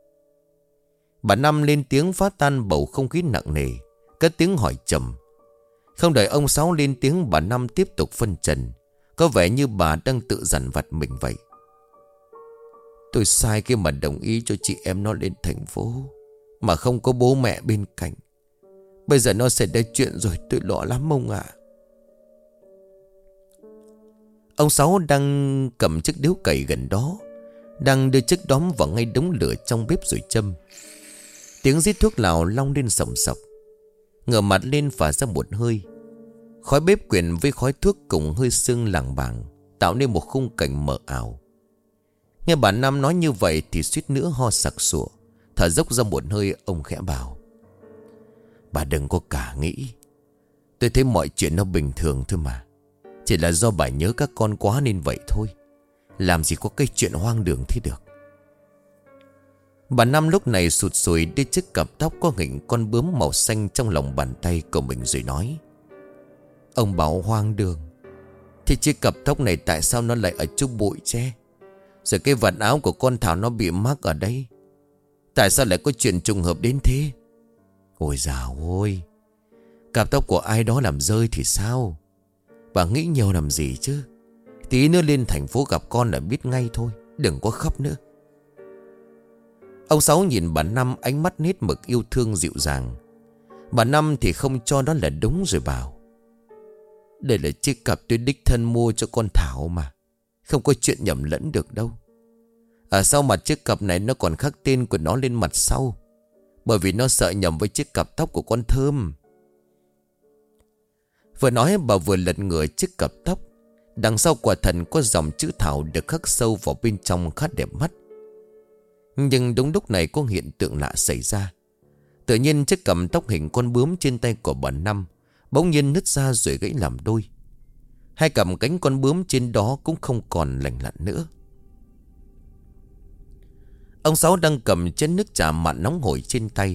Speaker 1: Bà Năm lên tiếng phá tan bầu không khí nặng nề, cất tiếng hỏi trầm. Không đợi ông Sáu lên tiếng, bà Năm tiếp tục phân trần, có vẻ như bà đang tự dằn vặt mình vậy. Tôi sai khi mà đồng ý cho chị em nó lên thành phố mà không có bố mẹ bên cạnh. Bây giờ nó sẽ ra chuyện rồi, tôi lo lắm ông ạ. Ông Sáu đang cầm chiếc điếu cày gần đó, đang đưa chiếc đóm vào ngay đống lửa trong bếp rồi châm. Tiếng rít thuốc lào long lên sòng sọc. Ngửa mặt lên phả ra một hơi. Khói bếp quyện với khói thuốc cùng hơi sương lảng bảng, tạo nên một khung cảnh mờ ảo. Nghe bà Năm nói như vậy thì suýt nữa ho sặc sụa. Thở dốc ra một hơi, ông khẽ bảo: Bà đừng có cả nghĩ. Tôi thấy mọi chuyện nó bình thường thôi mà. Chỉ là do bà nhớ các con quá nên vậy thôi. Làm gì có cái chuyện hoang đường thế được. Bà Năm lúc này sụt sùi đưa chiếc cặp tóc có hình con bướm màu xanh trong lòng bàn tay của mình rồi nói: Ông bảo hoang đường, thì chiếc cặp tóc này tại sao nó lại ở trong bụi tre? Rồi cái vạt áo của con Thảo nó bị mắc ở đây, tại sao lại có chuyện trùng hợp đến thế? Ôi dào ôi, cặp tóc của ai đó làm rơi thì sao? Bà nghĩ nhiều làm gì chứ? Tí nữa lên thành phố gặp con là biết ngay thôi. Đừng có khóc nữa. Ông Sáu nhìn bà Năm, ánh mắt hết mực yêu thương dịu dàng. Bà Năm thì không cho đó là đúng rồi bảo: Đây là chiếc cặp tôi đích thân mua cho con Thảo mà, không có chuyện nhầm lẫn được đâu. Ở sau mặt chiếc cặp này nó còn khắc tên của nó lên mặt sau, bởi vì nó sợ nhầm với chiếc cặp tóc của con Thơm. Vừa nói bà vừa lật ngửa chiếc cặp tóc. Đằng sau quả thần có dòng chữ Thảo được khắc sâu vào bên trong khá đẹp mắt. Nhưng đúng lúc này có hiện tượng lạ xảy ra. Tự nhiên chiếc cặp tóc hình con bướm trên tay của bà Năm bỗng nhiên nứt ra rồi gãy làm đôi. Hai cặp cánh con bướm trên đó cũng không còn lành lặn nữa. Ông Sáu đang cầm chén nước trà mặn nóng hổi trên tay,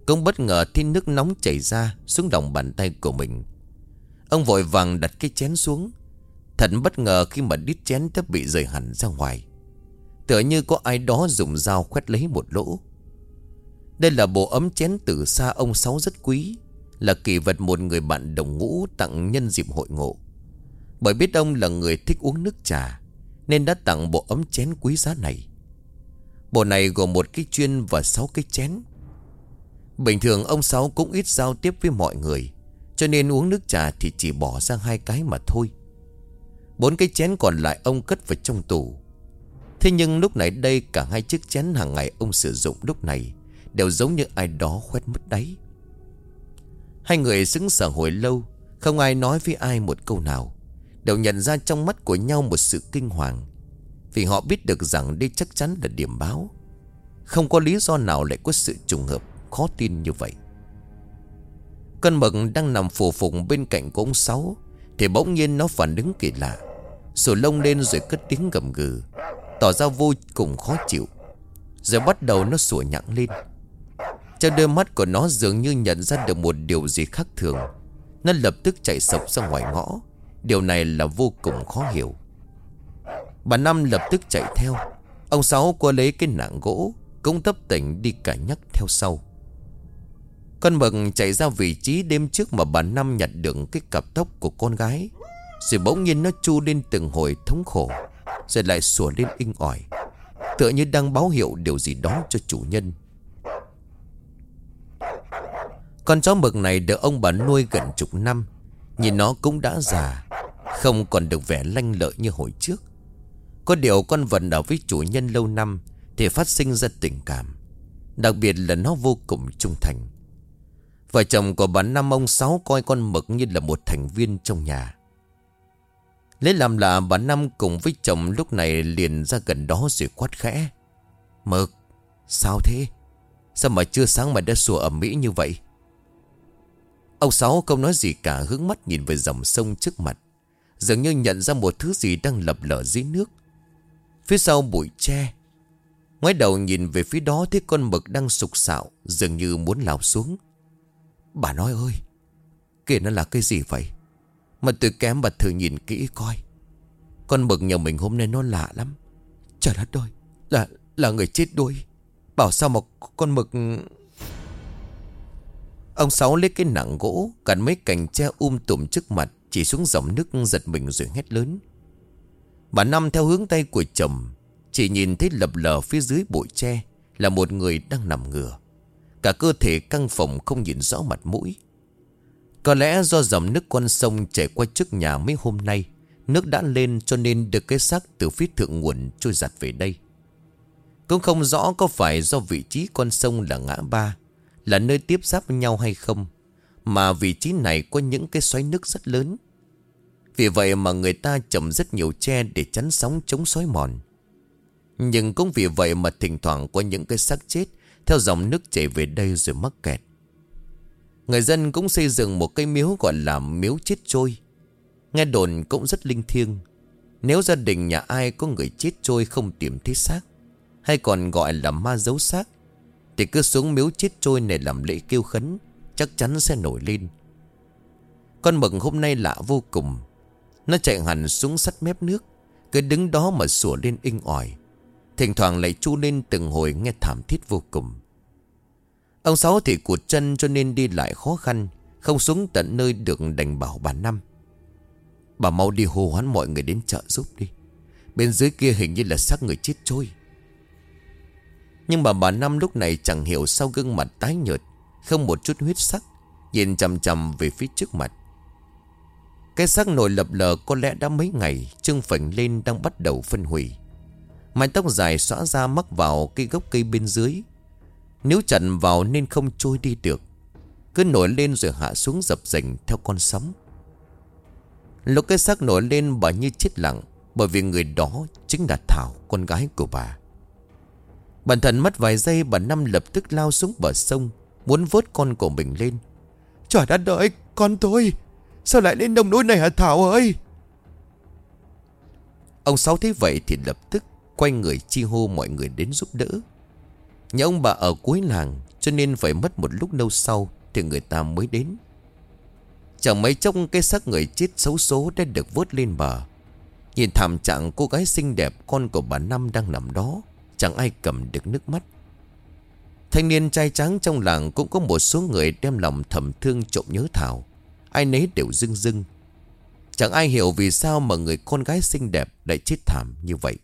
Speaker 1: Cũng bất ngờ thấy nước nóng chảy ra xuống lòng bàn tay của mình. Ông vội vàng đặt cái chén xuống. Thật bất ngờ khi mà đít chén đã bị rời hẳn ra ngoài, tựa như có ai đó dùng dao khoét lấy một lỗ. Đây là bộ ấm chén từ xa ông Sáu rất quý, là kỷ vật một người bạn đồng ngũ tặng nhân dịp hội ngộ. Bởi biết ông là người thích uống nước trà, nên đã tặng bộ ấm chén quý giá này. Bộ này gồm một cái chuyên và 6 cái chén. Bình thường ông Sáu cũng ít giao tiếp với mọi người, cho nên uống nước trà thì chỉ bỏ ra 2 cái mà thôi. 4 cái chén còn lại ông cất vào trong tủ. Thế nhưng lúc này đây, cả 2 chiếc chén hàng ngày ông sử dụng lúc này đều giống như ai đó khoét mất đáy. Hai người sững sờ hồi lâu, không ai nói với ai một câu nào. Đều nhận ra trong mắt của nhau một sự kinh hoàng, vì họ biết được rằng đây chắc chắn là điểm báo. Không có lý do nào lại có sự trùng hợp khó tin như vậy. Con mực đang nằm phù phụng bên cạnh của ông Sáu thì bỗng nhiên nó phản ứng kỳ lạ, sổ lông lên rồi cất tiếng gầm gừ, tỏ ra vô cùng khó chịu. Rồi bắt đầu nó sủa nhặng lên. Trong đôi mắt của nó dường như nhận ra được một điều gì khác thường. Nó lập tức chạy sộc ra ngoài ngõ. Điều này là vô cùng khó hiểu. Bà Năm lập tức chạy theo. Ông Sáu qua lấy cái nạng gỗ, cũng tấp tỉnh đi cả nhắc theo sau. Con mực chạy ra vị trí đêm trước mà bà Năm nhặt được cái cặp tóc của con gái. Rồi bỗng nhiên nó chu lên từng hồi thống khổ, rồi lại sủa lên inh ỏi, tựa như đang báo hiệu điều gì đó cho chủ nhân. Con chó mực này được ông bà nuôi gần chục năm. Nhìn nó cũng đã già, không còn được vẻ lanh lợi như hồi trước. Có điều con vật ở với chủ nhân lâu năm thì phát sinh ra tình cảm, đặc biệt là nó vô cùng trung thành. Vợ chồng của bà Năm ông Sáu coi con mực như là một thành viên trong nhà. Lấy làm lạ, bà Năm cùng với chồng lúc này liền ra gần đó rồi quát khẽ: "Mực, sao thế? Sao mà chưa sáng mà đã sủa ầm ĩ như vậy?" Ông Sáu không nói gì cả, hướng mắt nhìn về dòng sông trước mặt, dường như nhận ra một thứ gì đang lập lờ dưới nước. Phía sau bụi tre, ngoái đầu nhìn về phía đó thấy con mực đang sục sạo, dường như muốn lao xuống. "Bà nói ơi, kìa, nó là cái gì vậy? Mà tôi kém bà thử nhìn kỹ coi. Con mực nhà mình hôm nay nó lạ lắm. Trời đất ơi, là người chết đuối. Bảo sao mà con mực..." Ông Sáu lấy cái nạng gỗ cắn mấy cành tre tùm trước mặt, chỉ xuống dòng nước giật mình rồi hét lớn. Bà Năm theo hướng tay của chồng, chỉ nhìn thấy lập lờ phía dưới bụi tre là một người đang nằm ngửa, cả cơ thể căng phồng không nhìn rõ mặt mũi. Có lẽ do dòng nước con sông chảy qua trước nhà mấy hôm nay, nước đã lên cho nên được cái xác từ phía thượng nguồn trôi giặt về đây. Cũng không rõ có phải do vị trí con sông là ngã ba, là nơi tiếp giáp với nhau hay không, mà vị trí này có những cái xoáy nước rất lớn. Vì vậy mà người ta trồng rất nhiều tre để chắn sóng chống xói mòn. Nhưng cũng vì vậy mà thỉnh thoảng có những cái xác chết theo dòng nước chảy về đây rồi mắc kẹt. Người dân cũng xây dựng một cái miếu gọi là miếu chết trôi. Nghe đồn cũng rất linh thiêng. Nếu gia đình nhà ai có người chết trôi không tìm thấy xác, hay còn gọi là ma giấu xác, thì cứ xuống miếu chết trôi này làm lễ kêu khấn, chắc chắn sẽ nổi lên. Con mực hôm nay lạ vô cùng. Nó chạy hẳn xuống sát mép nước, cứ đứng đó mà sủa lên inh ỏi, thỉnh thoảng lại chu lên từng hồi nghe thảm thiết vô cùng. Ông Sáu thì cụt chân cho nên đi lại khó khăn, không xuống tận nơi được, đành bảo bà Năm: "Bà mau đi hô hoán mọi người đến chợ giúp đi. Bên dưới kia hình như là xác người chết trôi." Nhưng mà bà Năm lúc này chẳng hiểu sao gương mặt tái nhợt, không một chút huyết sắc, nhìn chằm chằm về phía trước mặt. Cái xác nổi lập lờ có lẽ đã mấy ngày, trương phình lên đang bắt đầu phân hủy. Mái tóc dài xõa ra mắc vào cái gốc cây bên dưới, nếu chặn vào nên không trôi đi được, cứ nổi lên rồi hạ xuống dập dềnh theo con sóng. Lúc cái xác nổi lên, bà như chết lặng, bởi vì người đó chính là Thảo, con gái của bà. Bản thân mất vài giây, bà Năm lập tức lao xuống bờ sông, muốn vớt con của mình lên. "Trời đất ơi, con tôi, sao lại lên nông nỗi này hả Thảo ơi?" Ông Sáu thấy vậy thì lập tức quay người chi hô mọi người đến giúp đỡ. Nhà ông bà ở cuối làng, cho nên phải mất một lúc lâu sau thì người ta mới đến. Chẳng mấy chốc cái xác người chết xấu số đã được vớt lên bờ. Nhìn thảm trạng cô gái xinh đẹp con của bà Năm đang nằm đó, chẳng ai cầm được nước mắt. Thanh niên trai tráng trong làng cũng có một số người đem lòng thầm thương trộm nhớ Thảo. Ai nấy đều rưng rưng. Chẳng ai hiểu vì sao mà người con gái xinh đẹp lại chết thảm như vậy.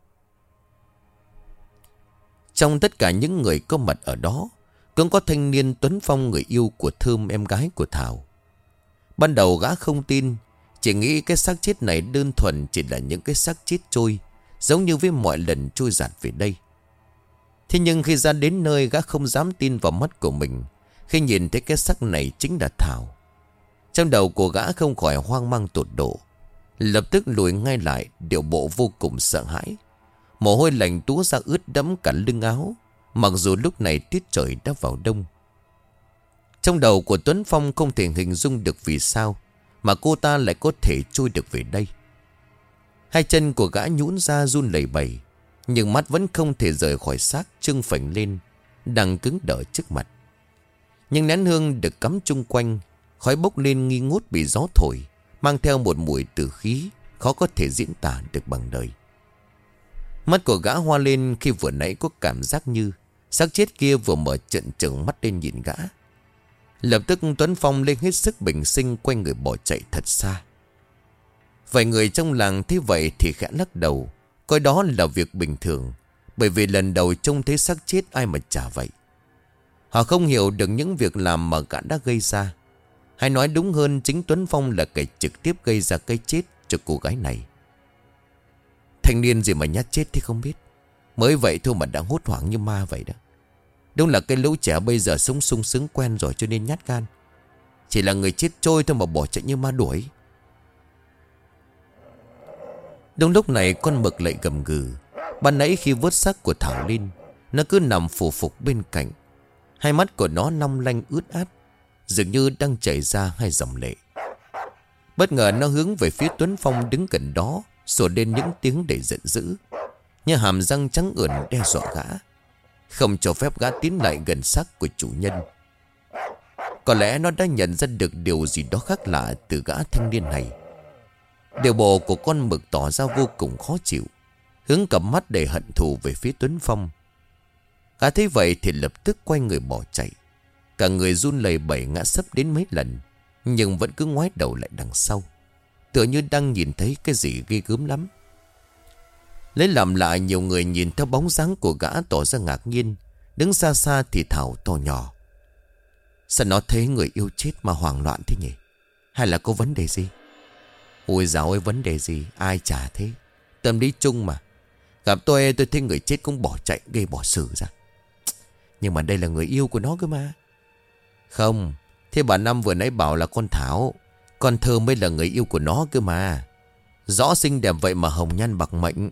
Speaker 1: Trong tất cả những người có mặt ở đó, cũng có thanh niên Tuấn Phong, người yêu của Thơm, em gái của Thảo. Ban đầu gã không tin, chỉ nghĩ cái xác chết này đơn thuần chỉ là những cái xác chết trôi, giống như với mọi lần trôi giạt về đây. Thế nhưng khi ra đến nơi, gã không dám tin vào mắt của mình khi nhìn thấy cái xác này chính là Thảo. Trong đầu của gã không khỏi hoang mang tột độ, lập tức lùi ngay lại, điệu bộ vô cùng sợ hãi. Mồ hôi lạnh túa ra ướt đẫm cả lưng áo, mặc dù lúc này tiết trời đã vào đông. Trong đầu của Tuấn Phong không thể hình dung được vì sao mà cô ta lại có thể trôi được về đây. Hai chân của gã nhũn ra run lẩy bẩy, nhưng mắt vẫn không thể rời khỏi xác trưng phình lên, đang cứng đờ trước mặt. Nhưng nén hương được cắm chung quanh, khói bốc lên nghi ngút bị gió thổi, mang theo một mùi tử khí khó có thể diễn tả được bằng lời. Mắt của gã hoa lên khi vừa nãy có cảm giác như xác chết kia vừa mở trợn trừng mắt lên nhìn gã. Lập tức Tuấn Phong lên hết sức bình sinh, quay người bỏ chạy thật xa. Vài người trong làng thấy vậy thì khẽ lắc đầu, coi đó là việc bình thường, bởi vì lần đầu trông thấy xác chết ai mà chả vậy. Họ không hiểu được những việc làm mà gã đã gây ra. Hay nói đúng hơn, chính Tuấn Phong là kẻ trực tiếp gây ra cái chết cho cô gái này. Thanh niên gì mà nhát chết thì không biết, mới vậy thôi mà đã hốt hoảng như ma vậy đó. Đúng là cái lũ trẻ bây giờ sống sung sướng quen rồi cho nên nhát gan. Chỉ là người chết trôi thôi mà bỏ chạy như ma đuổi. Đúng lúc này con mực lại gầm gừ. Ban nãy khi vớt xác của Thảo lên, nó cứ nằm phù phục bên cạnh. Hai mắt của nó long lanh ướt át, dường như đang chảy ra hai dòng lệ. Bất ngờ nó hướng về phía Tuấn Phong đứng gần đó, sủa lên những tiếng đầy giận dữ, như hàm răng trắng ửng đe dọa gã, không cho phép gã tiến lại gần xác của chủ nhân. Có lẽ nó đã nhận ra được điều gì đó khác lạ từ gã thanh niên này. Điều bộ của con mực tỏ ra vô cùng khó chịu, hướng cặp mắt đầy hận thù về phía Tuấn Phong. Gã thấy vậy thì lập tức quay người bỏ chạy. Cả người run lẩy bẩy ngã sấp đến mấy lần, nhưng vẫn cứ ngoái đầu lại đằng sau, tựa như đang nhìn thấy cái gì ghê gớm lắm. Lấy làm lạ, nhiều người nhìn theo bóng dáng của gã tỏ ra ngạc nhiên. Đứng xa xa thì thào to nhỏ: sao nó thấy người yêu chết mà hoảng loạn thế nhỉ? Hay là có vấn đề gì? Ôi dạo ơi, vấn đề gì? Ai chả thế. Tâm lý chung mà. Gặp tôi thấy người chết cũng bỏ chạy, gây bỏ xử ra. Nhưng mà đây là người yêu của nó cơ mà. Không, thế bà Năm vừa nãy bảo là con Thảo, con Thơ mới là người yêu của nó cơ mà. Rõ xinh đẹp vậy mà hồng nhan bạc mệnh.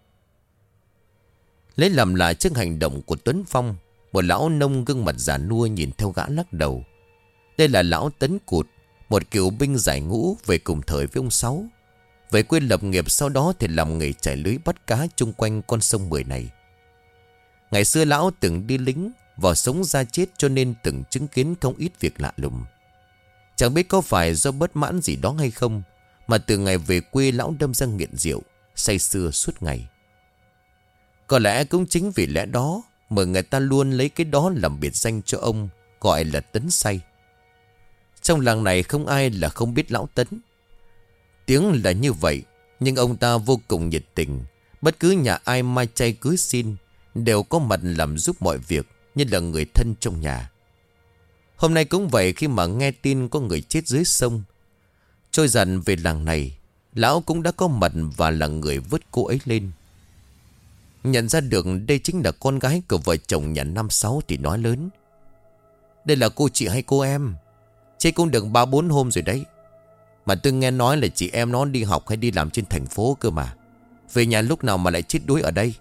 Speaker 1: Lấy làm lạ trước hành động của Tuấn Phong, một lão nông gương mặt già nua nhìn theo gã lắc đầu. Đây là lão Tấn Cụt, một cựu binh giải ngũ về cùng thời với ông Sáu. Về quê lập nghiệp, sau đó thì làm nghề chải lưới bắt cá chung quanh con sông Mười này. Ngày xưa lão từng đi lính, vào sống ra chết, cho nên từng chứng kiến không ít việc lạ lùng. Chẳng biết có phải do bất mãn gì đó hay không, mà từ ngày về quê lão đâm ra nghiện rượu, say sưa suốt ngày. Có lẽ cũng chính vì lẽ đó mà người ta luôn lấy cái đó làm biệt danh cho ông, gọi là Tấn say. Trong làng này không ai là không biết lão Tấn. Tiếng là như vậy, nhưng ông ta vô cùng nhiệt tình. Bất cứ nhà ai mai chay cưới xin đều có mặt làm giúp mọi việc, như là người thân trong nhà. Hôm nay cũng vậy, khi mà nghe tin có người chết dưới sông trôi dần về làng này, lão cũng đã có mặt và là người vớt cô ấy lên. Nhận ra được đây chính là con gái của vợ chồng nhà Năm Sáu thì nói lớn: đây là cô chị hay cô em? Chết cũng được 3-4 hôm rồi đấy. Mà tôi nghe nói là chị em nó đi học hay đi làm trên thành phố cơ mà. Về nhà lúc nào mà lại chết đuối ở đây?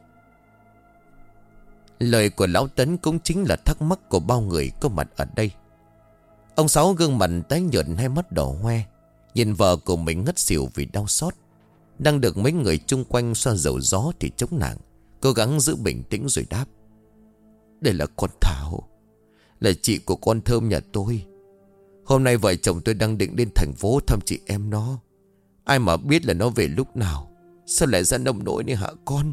Speaker 1: Lời của lão Tấn cũng chính là thắc mắc của bao người có mặt ở đây. Ông Sáu gương mặt tái nhợt, hai mắt đỏ hoe, nhìn vợ của mình ngất xỉu vì đau xót. Đang được mấy người chung quanh xoa dầu gió thì chống nạng, cố gắng giữ bình tĩnh rồi đáp: Đây là con Thảo, là chị của con Thơm nhà tôi. Hôm nay vợ chồng tôi đang định lên thành phố thăm chị em nó. Ai mà biết là nó về lúc nào. Sao lại ra nông nỗi này hả con?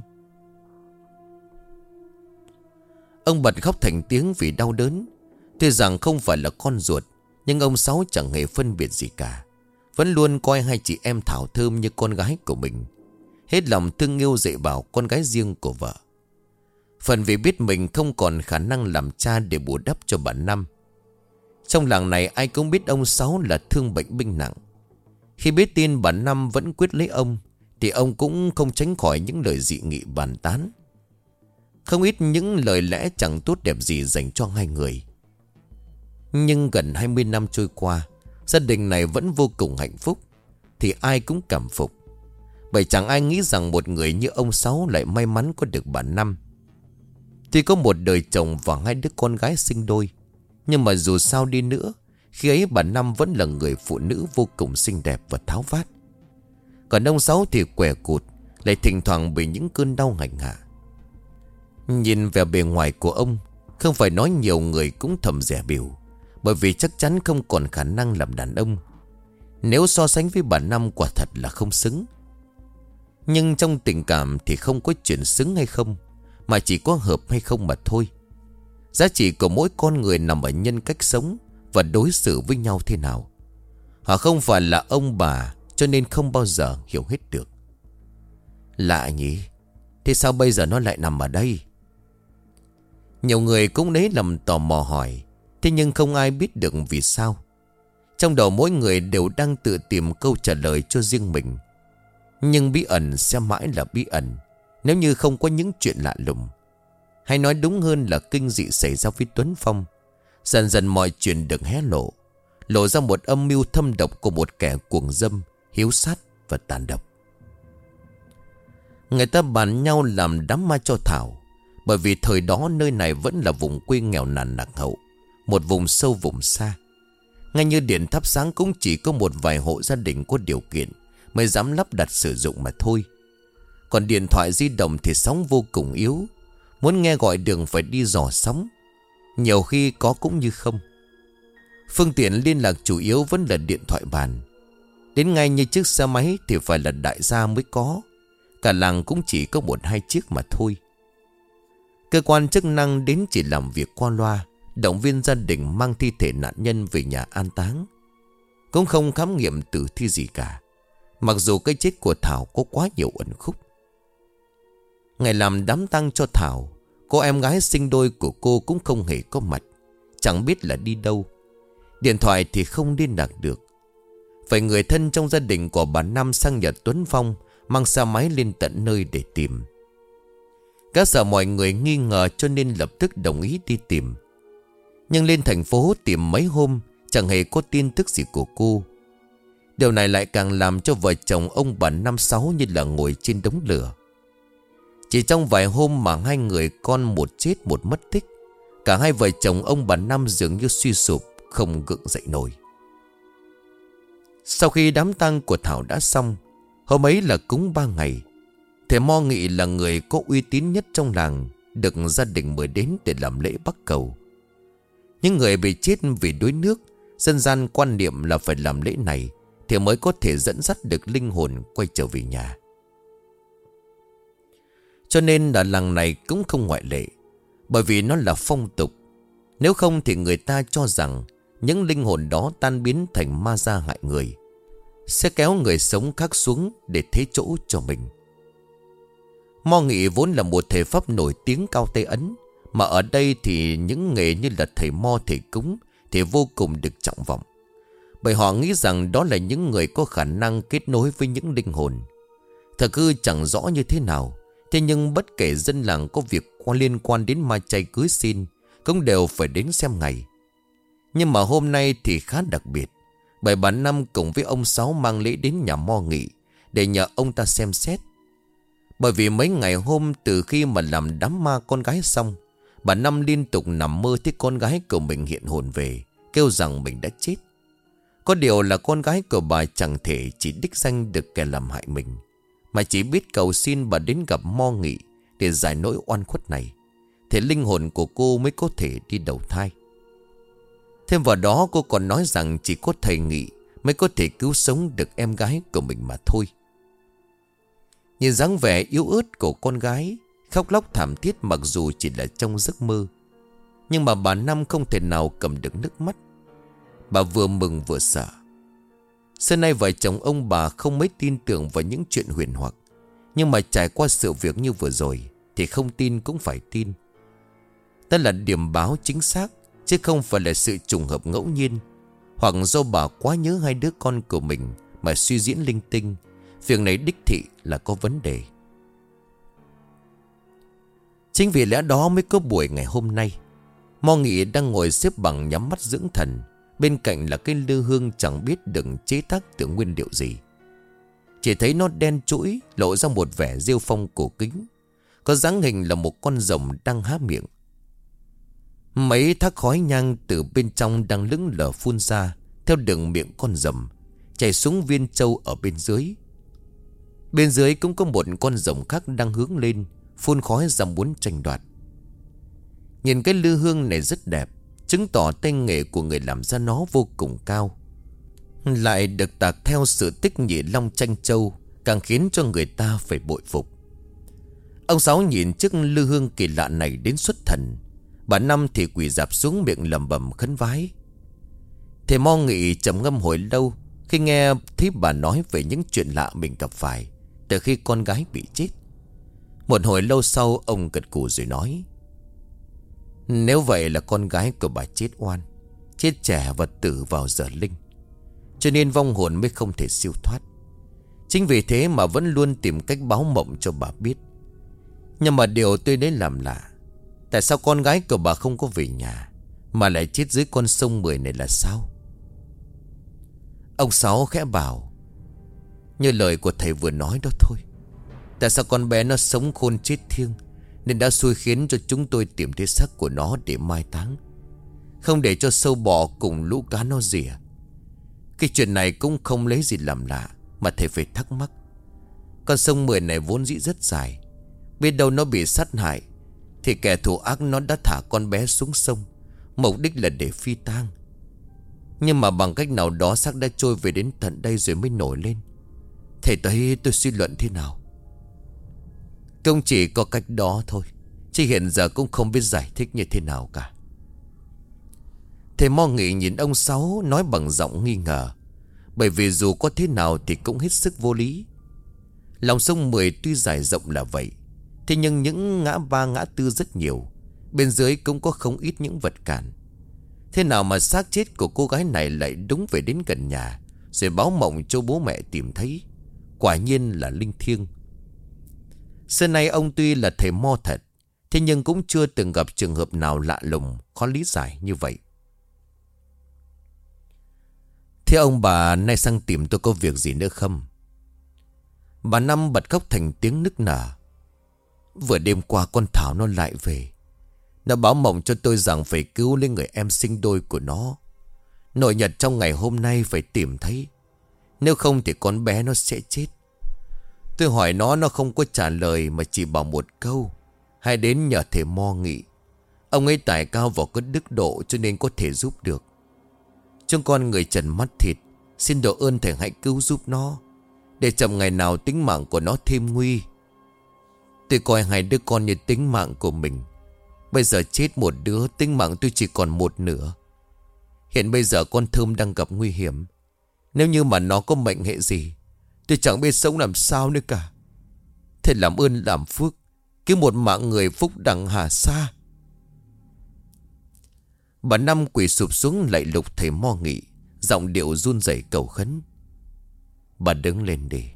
Speaker 1: Ông bật khóc thành tiếng vì đau đớn. Tuy rằng không phải là con ruột, nhưng ông Sáu chẳng hề phân biệt gì cả. Vẫn luôn coi hai chị em Thảo Thơm như con gái của mình. Hết lòng thương yêu dạy bảo con gái riêng của vợ. Phần vì biết mình không còn khả năng làm cha để bù đắp cho bà Năm. Trong làng này ai cũng biết ông Sáu là thương bệnh binh nặng. Khi biết tin bà Năm vẫn quyết lấy ông, thì ông cũng không tránh khỏi những lời dị nghị bàn tán. Không ít những lời lẽ chẳng tốt đẹp gì dành cho hai người. Nhưng gần 20 năm trôi qua, gia đình này vẫn vô cùng hạnh phúc, thì ai cũng cảm phục. Bởi chẳng ai nghĩ rằng một người như ông Sáu lại may mắn có được bà Năm. Tuy có một đời chồng và hai đứa con gái sinh đôi, nhưng mà dù sao đi nữa, khi ấy bà Năm vẫn là người phụ nữ vô cùng xinh đẹp và tháo vát. Còn ông Sáu thì què cụt, lại thỉnh thoảng bị những cơn đau hành hạ. Nhìn vẻ bề ngoài của ông, không phải nói nhiều người cũng thầm dè bỉu, bởi vì chắc chắn không còn khả năng làm đàn ông. Nếu so sánh với bà Năm quả thật là không xứng. Nhưng trong tình cảm thì không có chuyện xứng hay không, mà chỉ có hợp hay không mà thôi. Giá trị của mỗi con người nằm ở nhân cách sống và đối xử với nhau thế nào. Họ không phải là ông bà, cho nên không bao giờ hiểu hết được. Lạ nhỉ? Thế sao bây giờ nó lại nằm ở đây? Nhiều người cũng lấy làm tò mò hỏi. Thế nhưng không ai biết được vì sao. Trong đầu mỗi người đều đang tự tìm câu trả lời cho riêng mình. Nhưng bí ẩn sẽ mãi là bí ẩn, nếu như không có những chuyện lạ lùng. Hay nói đúng hơn là kinh dị xảy ra với Tuấn Phong. Dần dần mọi chuyện được hé lộ, lộ ra một âm mưu thâm độc của một kẻ cuồng dâm, hiếu sát và tàn độc. Người ta bàn nhau làm đám ma cho Thảo, bởi vì thời đó nơi này vẫn là vùng quê nghèo nàn lạc hậu, một vùng sâu vùng xa. Ngay như điện thắp sáng cũng chỉ có một vài hộ gia đình có điều kiện mới dám lắp đặt sử dụng mà thôi. Còn điện thoại di động thì sóng vô cùng yếu, muốn nghe gọi đường phải đi dò sóng, nhiều khi có cũng như không. Phương tiện liên lạc chủ yếu vẫn là điện thoại bàn. Đến ngay như chiếc xe máy thì phải là đại gia mới có. Cả làng cũng chỉ có 1-2 chiếc mà thôi. Cơ quan chức năng đến chỉ làm việc qua loa, động viên gia đình mang thi thể nạn nhân về nhà an táng, cũng không khám nghiệm tử thi gì cả. Mặc dù cái chết của Thảo có quá nhiều ẩn khúc. Ngày làm đám tang cho Thảo, cô em gái sinh đôi của cô cũng không hề có mặt, chẳng biết là đi đâu. Điện thoại thì không liên lạc được. Phải người thân trong gia đình của bà Năm sang nhà Tuấn Phong mang xe máy lên tận nơi để tìm. Các sợ mọi người nghi ngờ cho nên lập tức đồng ý đi tìm. Nhưng lên thành phố tìm mấy hôm chẳng hề có tin tức gì của cô. Điều này lại càng làm cho vợ chồng ông bà Năm Sáu như là ngồi trên đống lửa. Chỉ trong vài hôm mà hai người con một chết một mất tích. Cả hai vợ chồng ông bà Năm dường như suy sụp, không gượng dậy nổi. Sau khi đám tang của Thảo đã xong, hôm ấy là cúng 3 ngày. Thầy Mo Nghị là người có uy tín nhất trong làng, được gia đình mời đến để làm lễ bắt cầu. Những người bị chết vì đuối nước, dân gian quan niệm là phải làm lễ này thì mới có thể dẫn dắt được linh hồn quay trở về nhà. Cho nên là làng này cũng không ngoại lệ, bởi vì nó là phong tục. Nếu không thì người ta cho rằng những linh hồn đó tan biến thành ma da hại người, sẽ kéo người sống khác xuống để thế chỗ cho mình. Mo Nghị vốn là một thầy pháp nổi tiếng cao tay Ấn, mà ở đây thì những nghề như là thầy mo, thầy cúng thì vô cùng được trọng vọng. Bởi họ nghĩ rằng đó là những người có khả năng kết nối với những linh hồn. Thật hư chẳng rõ như thế nào, thế nhưng bất kể dân làng có việc liên quan đến ma chay cưới xin cũng đều phải đến xem ngày. Nhưng mà hôm nay thì khá đặc biệt, bởi bà Năm cùng với ông Sáu mang lễ đến nhà Mo Nghị để nhờ ông ta xem xét. Bởi vì mấy ngày hôm từ khi mà làm đám ma con gái xong, bà Năm liên tục nằm mơ thấy con gái của mình hiện hồn về, kêu rằng mình đã chết. Có điều là con gái của bà chẳng thể chỉ đích danh được kẻ làm hại mình, mà chỉ biết cầu xin bà đến gặp Mo Nghị để giải nỗi oan khuất này. thì linh hồn của cô mới có thể đi đầu thai. Thêm vào đó cô còn nói rằng chỉ có thầy Nghị mới có thể cứu sống được em gái của mình mà thôi. Nhìn dáng vẻ yếu ớt của con gái khóc lóc thảm thiết mặc dù chỉ là trong giấc mơ, nhưng mà bà Năm không thể nào cầm được nước mắt. Bà vừa mừng vừa sợ. Xưa nay vợ chồng ông bà không mấy tin tưởng vào những chuyện huyền hoặc, nhưng mà trải qua sự việc như vừa rồi thì không tin cũng phải tin. Đó là điểm báo chính xác, chứ không phải là sự trùng hợp ngẫu nhiên, hoặc do bà quá nhớ hai đứa con của mình mà suy diễn linh tinh. Việc này đích thị là có vấn đề. Chính vì lẽ đó mới có buổi ngày hôm nay. Mo Nghị đang ngồi xếp bằng nhắm mắt dưỡng thần. Bên cạnh là cái lư hương chẳng biết được chế tác từ nguyên liệu gì. Chỉ thấy nó đen trũi, lộ ra một vẻ rêu phong cổ kính. Có dáng hình là một con rồng đang há miệng. Mấy thác khói nhang từ bên trong đang lững lờ phun ra theo đường miệng con rồng, chảy xuống viên châu ở bên dưới. Bên dưới cũng có một con rồng khác đang hướng lên, phun khói ra muốn tranh đoạt. Nhìn cái lư hương này rất đẹp, chứng tỏ tay nghề của người làm ra nó vô cùng cao. Lại được tạc theo sự tích nhị long tranh châu, càng khiến cho người ta phải bội phục. Ông Sáu nhìn chiếc lư hương kỳ lạ này đến xuất thần. Bà Năm thì quỳ rạp xuống miệng lẩm bẩm khấn vái. Thầy Mo Nghị trầm ngâm hồi lâu khi nghe thấy bà nói về những chuyện lạ mình gặp phải từ khi con gái bị chết. Một hồi lâu sau ông gật gù rồi nói: nếu vậy là con gái của bà chết oan, chết trẻ và tử vào giờ linh, cho nên vong hồn mới không thể siêu thoát. Chính vì thế mà vẫn luôn tìm cách báo mộng cho bà biết. Nhưng mà điều tôi đến làm lạ, tại sao con gái của bà không có về nhà mà lại chết dưới con sông Mười này là sao? Ông Sáu khẽ bảo: như lời của thầy vừa nói đó thôi. Tại sao con bé nó sống khôn chết thiêng, nên đã xui khiến cho chúng tôi tìm thấy xác của nó để mai táng, không để cho sâu bọ cùng lũ cá nó rỉa. Cái chuyện này cũng không lấy gì làm lạ, mà thầy phải thắc mắc. Con sông Mười này vốn dĩ rất dài, biết đâu nó bị sát hại thì kẻ thù ác nó đã thả con bé xuống sông, mục đích là để phi tang. Nhưng mà bằng cách nào đó xác đã trôi về đến tận đây rồi mới nổi lên. Thầy thấy tôi suy luận thế nào? Cũng chỉ có cách đó thôi, chứ hiện giờ cũng không biết giải thích như thế nào cả. Thầy Mo Nghị nhìn ông Sáu nói bằng giọng nghi ngờ, bởi vì dù có thế nào thì cũng hết sức vô lý. Lòng sông Mười tuy dài rộng là vậy, thế nhưng những ngã ba ngã tư rất nhiều, bên dưới cũng có không ít những vật cản. Thế nào mà xác chết của cô gái này lại đúng về đến gần nhà, rồi báo mộng cho bố mẹ tìm thấy? Quả nhiên là linh thiêng. Xưa nay ông tuy là thầy mo thật, thế nhưng cũng chưa từng gặp trường hợp nào lạ lùng, khó lý giải như vậy. Thế ông bà nay sang tìm tôi có việc gì nữa không? Bà Năm bật khóc thành tiếng nức nở. Vừa đêm qua con Thảo nó lại về. Nó báo mộng cho tôi rằng phải cứu lấy người em sinh đôi của nó. Nội nhật trong ngày hôm nay phải tìm thấy, nếu không thì con bé nó sẽ chết. Tôi hỏi nó không có trả lời, mà chỉ bảo một câu: hãy đến nhờ thầy Mo Nghị. Ông ấy tài cao và có đức độ, cho nên có thể giúp được. Chúng con người trần mắt thịt, xin độ ơn thầy hãy cứu giúp nó, để chậm ngày nào tính mạng của nó thêm nguy. Tôi coi hai đứa con như tính mạng của mình. Bây giờ chết một đứa, tính mạng tôi chỉ còn một nửa. Hiện bây giờ con Thơm đang gặp nguy hiểm. Nếu như mà nó có mệnh hệ gì, tôi chẳng biết sống làm sao nữa cả. Thầy làm ơn làm phước, cứu một mạng người phúc đặng hà xa. Bà Năm quỳ sụp xuống lạy lục thầy Mo Nghị, giọng điệu run rẩy cầu khấn. Bà đứng lên đi.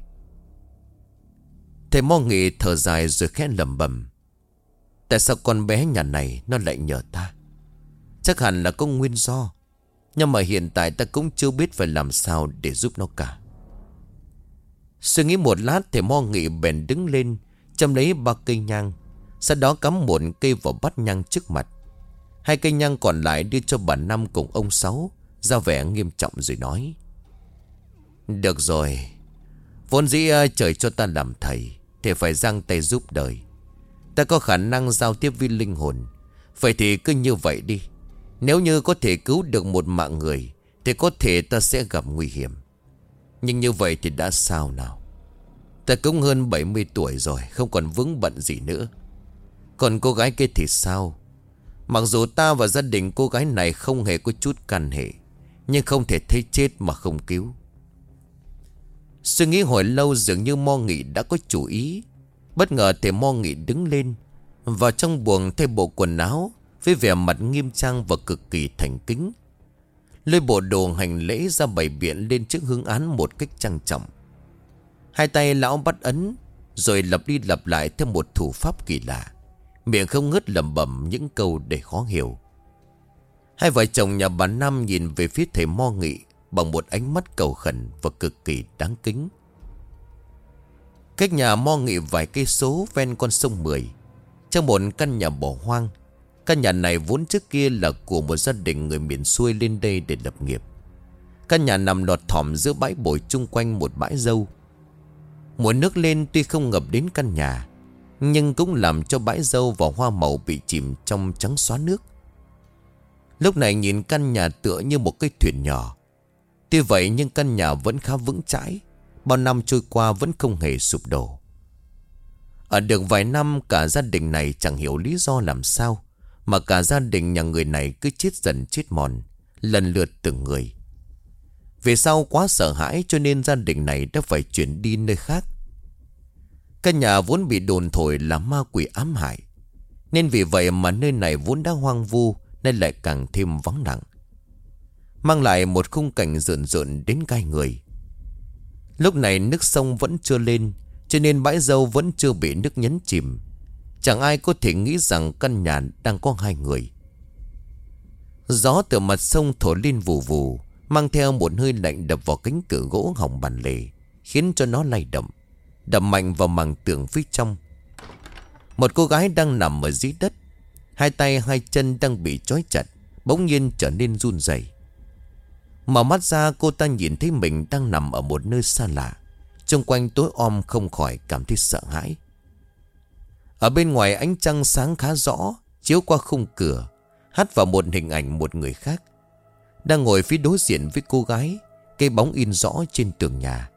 Speaker 1: Thầy Mo Nghị thở dài rồi khẽ lẩm bẩm: tại sao con bé nhà này nó lại nhờ ta? Chắc hẳn là có nguyên do, nhưng mà hiện tại ta cũng chưa biết phải làm sao để giúp nó cả. Suy nghĩ một lát, thầy Mo Nghị bèn đứng lên, châm lấy 3 cây nhang, sau đó cắm một cây vào bát nhang trước mặt. 2 cây nhang còn lại đưa cho bà Năm cùng ông Sáu, ra vẻ nghiêm trọng rồi nói: được rồi, vốn dĩ trời cho ta làm thầy thì phải giang tay giúp đời. Ta có khả năng giao tiếp với linh hồn. Vậy thì cứ như vậy đi. Nếu như có thể cứu được một mạng người thì có thể ta sẽ gặp nguy hiểm. Nhưng như vậy thì đã sao nào? Ta cũng hơn 70 tuổi rồi, không còn vướng bận gì nữa. Còn cô gái kia thì sao? Mặc dù ta và gia đình cô gái này không hề có chút can hệ, nhưng không thể thấy chết mà không cứu. Suy nghĩ hồi lâu dường như Mo Nghị đã có chủ ý. Bất ngờ thì Mo Nghị đứng lên, vào trong buồng thay bộ quần áo, với vẻ mặt nghiêm trang và cực kỳ thành kính. Lôi bộ đồ hành lễ ra bày biện lên trước hương án một cách trang trọng. Hai tay lão bắt ấn, rồi lặp đi lặp lại theo một thủ pháp kỳ lạ, miệng không ngớt lẩm bẩm những câu để khó hiểu. Hai vợ chồng nhà bà Năm nhìn về phía thầy Mo Nghị bằng một ánh mắt cầu khẩn và cực kỳ đáng kính. Cách nhà Mo Nghị vài cây số ven con sông Mười, trong một căn nhà bỏ hoang. Căn nhà này vốn trước kia là của một gia đình người miền xuôi lên đây để lập nghiệp. Căn nhà nằm lọt thỏm giữa bãi bồi chung quanh một bãi dâu. Mùa nước lên tuy không ngập đến căn nhà, nhưng cũng làm cho bãi dâu và hoa màu bị chìm trong trắng xóa nước. Lúc này nhìn căn nhà tựa như một cái thuyền nhỏ. Tuy vậy nhưng căn nhà vẫn khá vững chãi, bao năm trôi qua vẫn không hề sụp đổ. Ở được vài năm, cả gia đình này chẳng hiểu lý do làm sao mà cả gia đình nhà người này cứ chết dần chết mòn, lần lượt từng người. Về sau quá sợ hãi cho nên gia đình này đã phải chuyển đi nơi khác. Căn nhà vốn bị đồn thổi là ma quỷ ám hại, nên vì vậy mà nơi này vốn đã hoang vu nên lại càng thêm vắng lặng, mang lại một khung cảnh rợn rợn đến gai người. Lúc này nước sông vẫn chưa lên, cho nên bãi dâu vẫn chưa bị nước nhấn chìm. Chẳng ai có thể nghĩ rằng căn nhà đang có hai người. Gió từ mặt sông thổi lên vù vù, mang theo một hơi lạnh đập vào cánh cửa gỗ hỏng bản lề, khiến cho nó lay động, đập mạnh vào màng tường phía trong. Một cô gái đang nằm ở dưới đất, hai tay hai chân đang bị trói chặt, bỗng nhiên trở nên run rẩy. Mở mắt ra, cô ta nhìn thấy mình đang nằm ở một nơi xa lạ, xung quanh tối om, không khỏi cảm thấy sợ hãi. Ở bên ngoài ánh trăng sáng khá rõ, chiếu qua khung cửa, hắt vào một hình ảnh một người khác đang ngồi phía đối diện với cô gái, cái bóng in rõ trên tường nhà.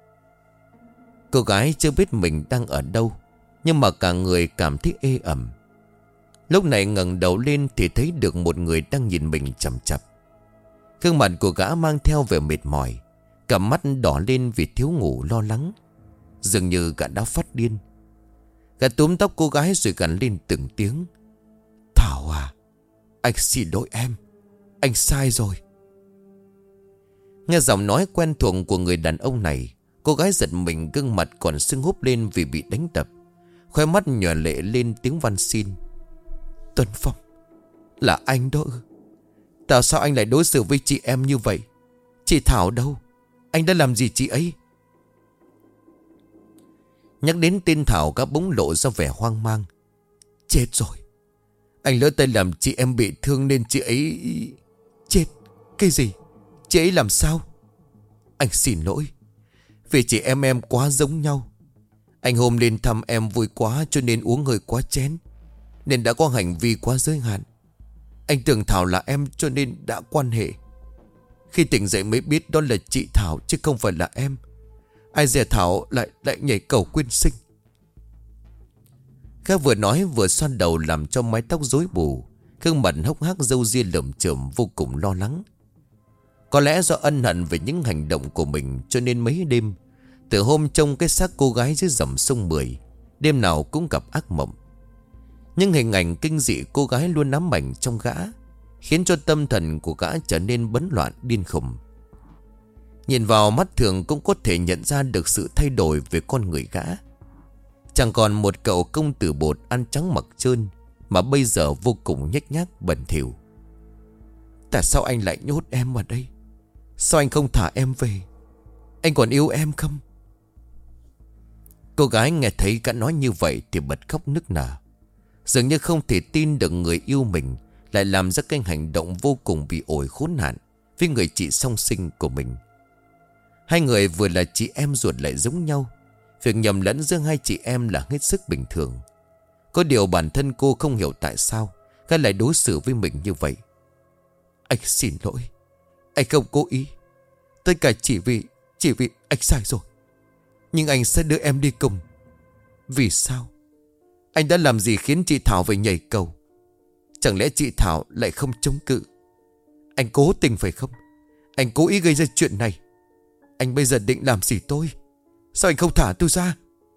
Speaker 1: Cô gái chưa biết mình đang ở đâu, nhưng mà cả người cảm thấy ê ẩm. Lúc này ngẩng đầu lên thì thấy được một người đang nhìn mình chằm chằm. Gương mặt của gã mang theo vẻ mệt mỏi, cặp mắt đỏ lên vì thiếu ngủ lo lắng. Dường như gã đã phát điên. Gã túm tóc cô gái rồi gằn lên từng tiếng: "Thảo à, anh xin lỗi em, anh sai rồi." Nghe giọng nói quen thuộc của người đàn ông này, cô gái giật mình, gương mặt còn sưng húp lên vì bị đánh đập, khóe mắt nhòa lệ lên tiếng van xin: "Tuấn Phong, là anh đó ư? Tại sao anh lại đối xử với chị em như vậy? Chị Thảo đâu? Anh đã làm gì chị ấy?" Nhắc đến tên Thảo, gã bỗng lộ ra vẻ hoang mang. "Chết rồi, anh lỡ tay làm chị em bị thương nên chị ấy..." "Chết? Cái gì? Chị ấy làm sao?" "Anh xin lỗi, vì chị em quá giống nhau. Anh hôm lên thăm em vui quá cho nên uống hơi quá chén, nên đã có hành vi quá giới hạn. Anh tưởng Thảo là em cho nên đã quan hệ. Khi tỉnh dậy mới biết đó là chị Thảo chứ không phải là em. Ai dè Thảo lại nhảy cầu quyên sinh." Khác vừa nói vừa xoăn đầu làm cho mái tóc rối bù, gương mặt hốc hác râu ria lởm chởm, vô cùng lo lắng. Có lẽ do ân hận về những hành động của mình cho nên mấy đêm, từ hôm trông cái xác cô gái dưới dòng sông Mười, đêm nào cũng gặp ác mộng. Nhưng hình ảnh kinh dị cô gái luôn ám ảnh trong gã, khiến cho tâm thần của gã trở nên bấn loạn điên khùng. Nhìn vào mắt thường cũng có thể nhận ra được sự thay đổi về con người gã. Chẳng còn một cậu công tử bột ăn trắng mặc trơn, mà bây giờ vô cùng nhếch nhác bẩn thỉu. "Tại sao anh lại nhốt em ở đây? Sao anh không thả em về? Anh còn yêu em không?" Cô gái nghe thấy gã nói như vậy thì bật khóc nức nở, dường như không thể tin được người yêu mình lại làm ra cái hành động vô cùng bị ổi khốn nạn với người chị song sinh của mình. Hai người vừa là chị em ruột lại giống nhau, việc nhầm lẫn giữa hai chị em là hết sức bình thường. Có điều bản thân cô không hiểu tại sao gã lại đối xử với mình như vậy. Anh xin lỗi. Anh không cố ý. Tất cả chỉ vì anh sai rồi. Nhưng anh sẽ đưa em đi cùng. Vì sao? Anh đã làm gì khiến chị Thảo phải nhảy cầu? Chẳng lẽ chị Thảo lại không chống cự? Anh cố tình phải không? Anh cố ý gây ra chuyện này. Anh bây giờ định làm gì tôi? Sao anh không thả tôi ra?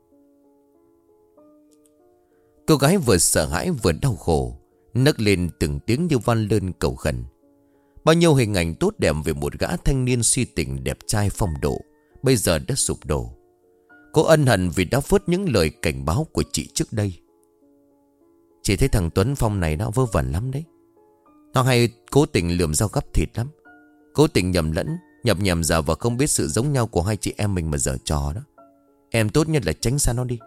Speaker 1: Cô gái vừa sợ hãi vừa đau khổ, nấc lên từng tiếng như van lơn cầu khẩn. Bao nhiêu hình ảnh tốt đẹp về một gã thanh niên si tình đẹp trai phong độ bây giờ đã sụp đổ. Cô ân hận vì đã phớt những lời cảnh báo của chị trước đây. Chị thấy thằng Tuấn Phong này nó vớ vẩn lắm đấy. Nó hay cố tình lườm dao gắp thịt lắm. Cố tình nhầm lẫn, nhập nhầm giờ và không biết sự giống nhau của hai chị em mình mà giở trò đó. Em tốt nhất là tránh xa nó đi.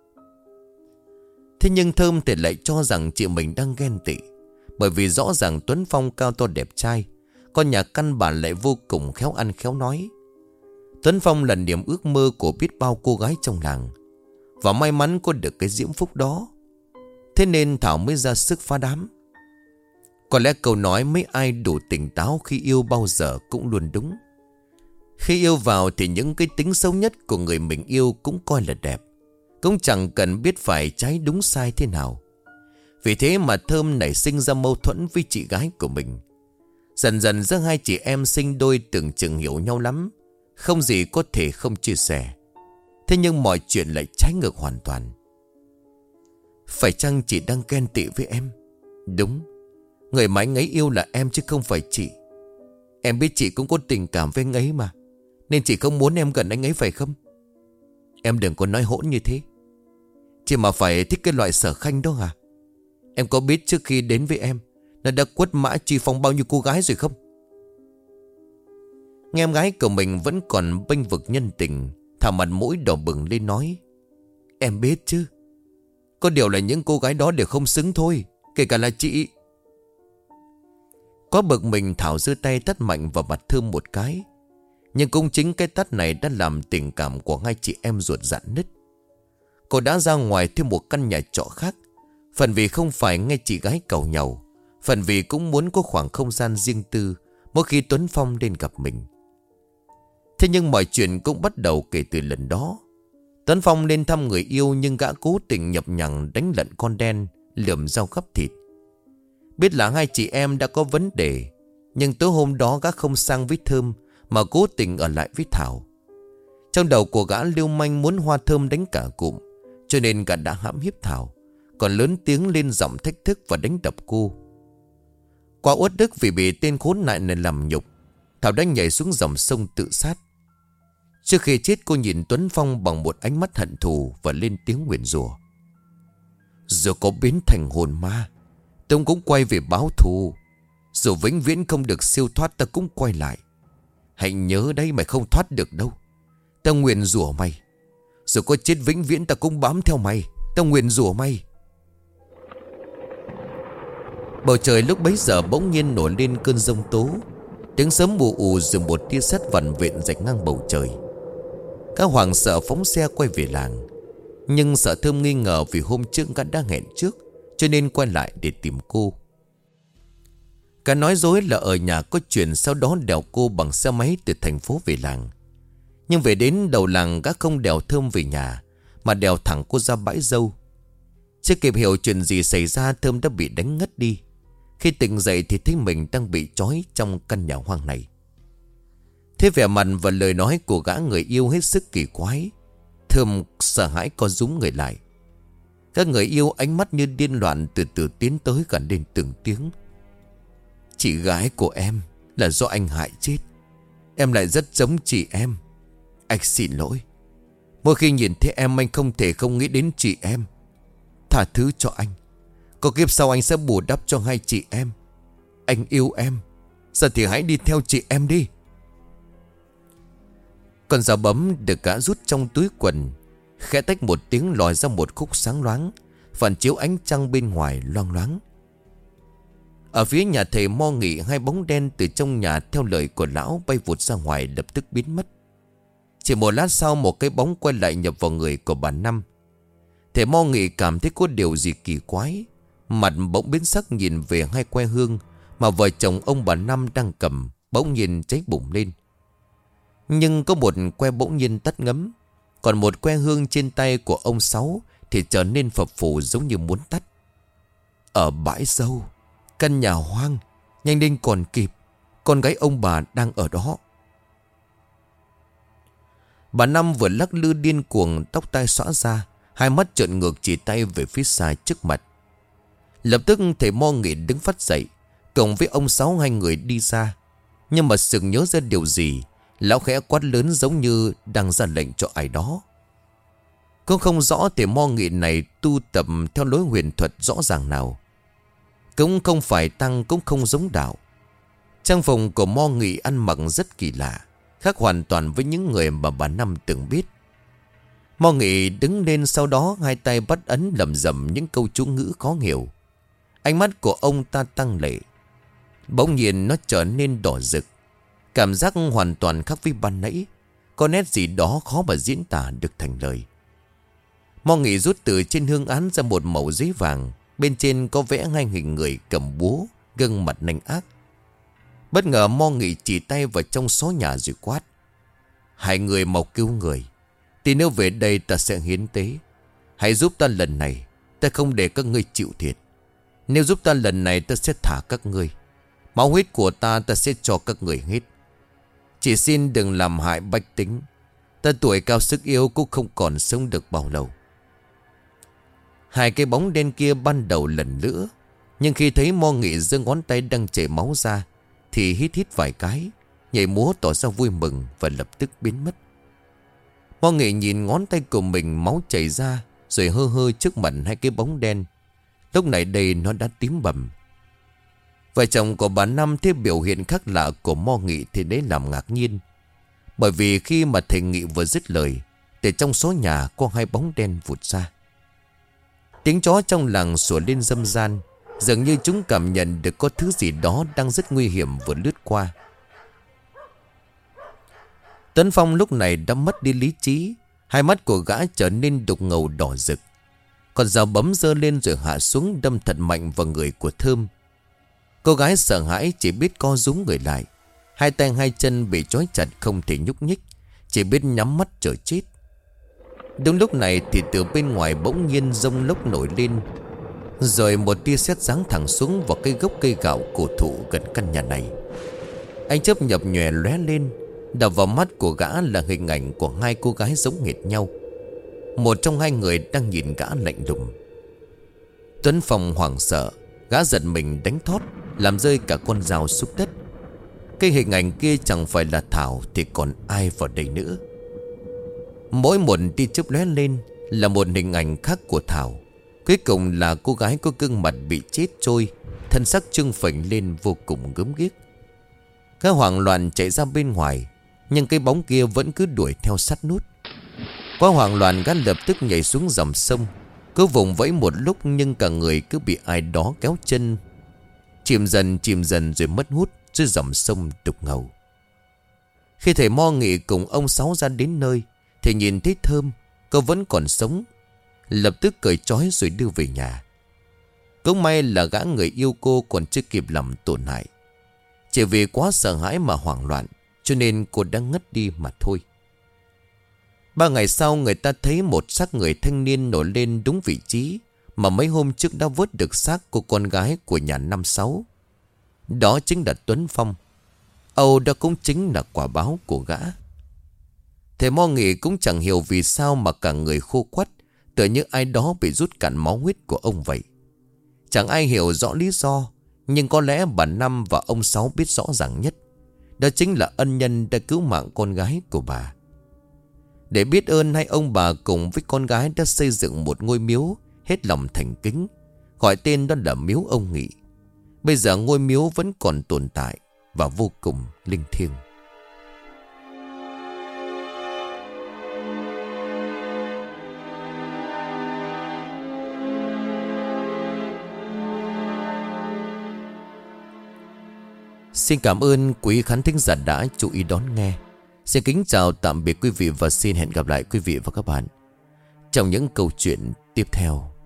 Speaker 1: Thế nhưng Thơm thì lại cho rằng chị mình đang ghen tị. Bởi vì rõ ràng Tuấn Phong cao to đẹp trai, con nhà căn bản lại vô cùng khéo ăn khéo nói. Tuấn Phong là niềm ước mơ của biết bao cô gái trong làng, và may mắn có được cái diễm phúc đó. Thế nên Thảo mới ra sức phá đám. Có lẽ câu nói mấy ai đủ tỉnh táo khi yêu bao giờ cũng luôn đúng. Khi yêu vào thì những cái tính xấu nhất của người mình yêu cũng coi là đẹp. Cũng chẳng cần biết phải trái đúng sai thế nào. Vì thế mà Thơm nảy sinh ra mâu thuẫn với chị gái của mình. Dần dần giữa hai chị em sinh đôi tưởng chừng hiểu nhau lắm, không gì có thể không chia sẻ. Thế nhưng mọi chuyện lại trái ngược hoàn toàn. Phải chăng chị đang ghen tị với em? Đúng. Người mà anh ấy yêu là em chứ không phải chị. Em biết chị cũng có tình cảm với anh ấy mà, nên chị không muốn em gần anh ấy phải không? Em đừng có nói hỗn như thế. Chị mà phải thích cái loại Sở Khanh đó à? Em có biết trước khi đến với em nó đã quất mã truy phong bao nhiêu cô gái rồi không? Nghe em gái của mình vẫn còn bênh vực nhân tình, Thảo mặt mũi đỏ bừng lên nói. Em biết chứ. Có điều là những cô gái đó đều không xứng thôi, kể cả là chị. Có bực mình, Thảo giơ tay tát mạnh vào mặt Thơm một cái. Nhưng cũng chính cái tát này đã làm tình cảm của hai chị em ruột rạn nứt. Cô đã ra ngoài thêm một căn nhà trọ khác, phần vì không phải nghe chị gái cầu nhau, phần vì cũng muốn có khoảng không gian riêng tư mỗi khi Tuấn Phong đến gặp mình. Thế nhưng mọi chuyện cũng bắt đầu kể từ lần đó. Tuấn Phong lên thăm người yêu, nhưng gã cố tình nhập nhằng đánh lận con đen, lườm dao gắp thịt. Biết là hai chị em đã có vấn đề, nhưng tối hôm đó gã không sang với Thơm mà cố tình ở lại với Thảo. Trong đầu của gã lưu manh muốn Hoa Thơm đánh cả cụm, cho nên gã đã hãm hiếp Thảo, còn lớn tiếng lên giọng thách thức và đánh đập cô. Quá uất ức vì bị tên khốn nạn này làm nhục, Thảo đã nhảy xuống dòng sông tự sát. Trước khi chết, cô nhìn Tuấn Phong bằng một ánh mắt hận thù và lên tiếng nguyền rủa. Dù có biến thành hồn ma, tôi cũng quay về báo thù. Dù vĩnh viễn không được siêu thoát, ta cũng quay lại. Hãy nhớ đây, mày không thoát được đâu. Ta nguyền rủa mày. Dù có chết vĩnh viễn, ta cũng bám theo mày. Ta nguyền rủa mày. Bầu trời lúc bấy giờ bỗng nhiên nổi lên cơn giông tố. Tiếng sấm ù ù rồi một tia sét vằn vện rạch ngang bầu trời. Các hoàng sợ phóng xe quay về làng, nhưng sợ Thơm nghi ngờ vì hôm trước gã đã hẹn trước, cho nên quay lại để tìm cô. Cả nói dối là ở nhà có chuyện, sau đó đèo cô bằng xe máy từ thành phố về làng. Nhưng về đến đầu làng, gã không đèo Thơm về nhà mà đèo thẳng cô ra bãi dâu. Chưa kịp hiểu chuyện gì xảy ra, Thơm đã bị đánh ngất đi. Khi tỉnh dậy thì thấy mình đang bị trói trong căn nhà hoang này. Thế vẻ mặt và lời nói của gã người yêu hết sức kỳ quái. Thơm sợ hãi co rúm người lại. Các người yêu ánh mắt như điên loạn từ từ tiến tới gần đến từng tiếng. Chị gái của em là do anh hại chết. Em lại rất giống chị em. Anh xin lỗi. Mỗi khi nhìn thấy em, anh không thể không nghĩ đến chị em. Tha thứ cho anh. Có kiếp sau anh sẽ bù đắp cho hai chị em. Anh yêu em. Giờ thì hãy đi theo chị em đi. Con dao bấm được gã rút trong túi quần, khẽ tách một tiếng lòi ra một khúc sáng loáng, phản chiếu ánh trăng bên ngoài loang loáng. Ở phía nhà thầy Mo Nghị, hai bóng đen từ trong nhà theo lời của lão bay vụt ra ngoài, lập tức biến mất. Chỉ một lát sau, một cái bóng quay lại nhập vào người của bà Năm. Thầy Mo Nghị cảm thấy có điều gì kỳ quái. Mặt bỗng biến sắc nhìn về hai que hương mà vợ chồng ông bà Năm đang cầm, bỗng nhiên cháy bùng lên. Nhưng có một que bỗng nhiên tắt ngấm, còn một que hương trên tay của ông Sáu thì trở nên phập phù giống như muốn tắt. Ở bãi dâu, căn nhà hoang, nhanh lên còn kịp, con gái ông bà đang ở đó. Bà Năm vừa lắc lư điên cuồng, tóc tai xõa ra, hai mắt trợn ngược chỉ tay về phía xa trước mặt. Lập tức thầy Mo Nghị đứng phát dậy, cùng với ông Sáu hai người đi ra. Nhưng mà sực nhớ ra điều gì, lão khẽ quát lớn giống như đang ra lệnh cho ai đó. Cũng không rõ thầy Mo Nghị này tu tập theo lối huyền thuật rõ ràng nào. Cũng không phải tăng, cũng không giống đạo. Trang phục của Mo Nghị ăn mặc rất kỳ lạ, khác hoàn toàn với những người mà bà Năm từng biết. Mo Nghị đứng lên, sau đó hai tay bắt ấn lẩm rẩm những câu chú ngữ khó hiểu. Ánh mắt của ông ta tăng lệ. Bỗng nhiên nó trở nên đỏ rực. Cảm giác hoàn toàn khác với ban nãy. Có nét gì đó khó mà diễn tả được thành lời. Mo Nghị rút từ trên hương án ra một mẩu giấy vàng. Bên trên có vẽ hai hình người cầm búa, gương mặt nanh ác. Bất ngờ Mo Nghị chỉ tay vào trong xó nhà rồi quát: hai người mau cứu người, thì nếu về đây ta sẽ hiến tế. Hãy giúp ta lần này, ta không để các ngươi chịu thiệt. Nếu giúp ta lần này, ta sẽ thả các ngươi. Máu huyết của ta sẽ cho các người hết. Chỉ xin đừng làm hại bách tính. Ta tuổi cao sức yếu cũng không còn sống được bao lâu. Hai cái bóng đen kia ban đầu lần nữa, nhưng khi thấy Mo Nghị giơ ngón tay đang chảy máu ra thì hít vài cái, nhảy múa tỏ ra vui mừng và lập tức biến mất. Mo Nghị nhìn ngón tay của mình máu chảy ra, rồi hơ hơ trước mặt hai cái bóng đen. Lúc này đây nó đã tím bầm. Vợ chồng của bà Năm thấy biểu hiện khác lạ của Mo Nghị thì đấy làm ngạc nhiên. Bởi vì khi mà thầy Nghị vừa dứt lời thì trong số nhà có hai bóng đen vụt ra. Tiếng chó trong làng sủa lên râm ran, dường như chúng cảm nhận được có thứ gì đó đang rất nguy hiểm vừa lướt qua. Tuấn Phong lúc này đã mất đi lý trí. Hai mắt của gã trở nên đục ngầu đỏ rực. Con dao bấm giơ lên rồi hạ xuống, đâm thật mạnh vào người của Thơm. Cô gái sợ hãi chỉ biết co rúm người lại. Hai tay hai chân bị trói chặt không thể nhúc nhích, chỉ biết nhắm mắt chờ chết. Đúng lúc này thì từ bên ngoài bỗng nhiên giông lốc nổi lên, rồi một tia sét giáng thẳng xuống vào cái gốc cây gạo cổ thụ gần căn nhà này. Ánh chớp nhập nhòe lóe lên, đập vào mắt của gã là hình ảnh của hai cô gái giống hệt nhau. Một trong hai người đang nhìn gã lạnh lùng. Tuấn Phong hoảng sợ, gã giật mình đánh thót, làm rơi cả con dao xuống đất. Cái hình ảnh kia chẳng phải là Thảo thì còn ai vào đây nữa. Mỗi một tia chớp lóe lên là một hình ảnh khác của Thảo. Cuối cùng là cô gái có gương mặt bị chết trôi, thân xác trưng phình lên vô cùng gớm ghiếc. Gã hoảng loạn chạy ra bên ngoài, nhưng cái bóng kia vẫn cứ đuổi theo sát nút. Quá hoảng loạn, gã lập tức nhảy xuống dòng sông. Cứ vùng vẫy một lúc nhưng cả người cứ bị ai đó kéo chân, chìm dần rồi mất hút dưới dòng sông đục ngầu. Khi thầy Mo Nghị cùng ông Sáu ra đến nơi thì nhìn thấy Thơm, cô vẫn còn sống. Lập tức cởi trói rồi đưa về nhà. Cũng may là gã người yêu cô còn chưa kịp làm tổn hại. Chỉ vì quá sợ hãi mà hoảng loạn, cho nên cô đã ngất đi mà thôi. 3 ngày sau, người ta thấy một xác người thanh niên nổi lên đúng vị trí mà mấy hôm trước đã vớt được xác của con gái của nhà năm Sáu. Đó chính là Tuấn Phong. Âu đó cũng chính là quả báo của gã. Thầy Mo Nghị cũng chẳng hiểu vì sao mà cả người khô quắt, tựa như ai đó bị rút cạn máu huyết của ông vậy. Chẳng ai hiểu rõ lý do, nhưng có lẽ bà Năm và ông Sáu biết rõ ràng nhất. Đó chính là ân nhân đã cứu mạng con gái của bà. Để biết ơn, hai ông bà cùng với con gái đã xây dựng một ngôi miếu hết lòng thành kính, gọi tên đó là miếu ông Nghị. Bây giờ ngôi miếu vẫn còn tồn tại và vô cùng linh thiêng. Xin cảm ơn quý khán thính giả đã chú ý đón nghe. Xin kính chào tạm biệt quý vị và xin hẹn gặp lại quý vị và các bạn trong những câu chuyện tiếp theo.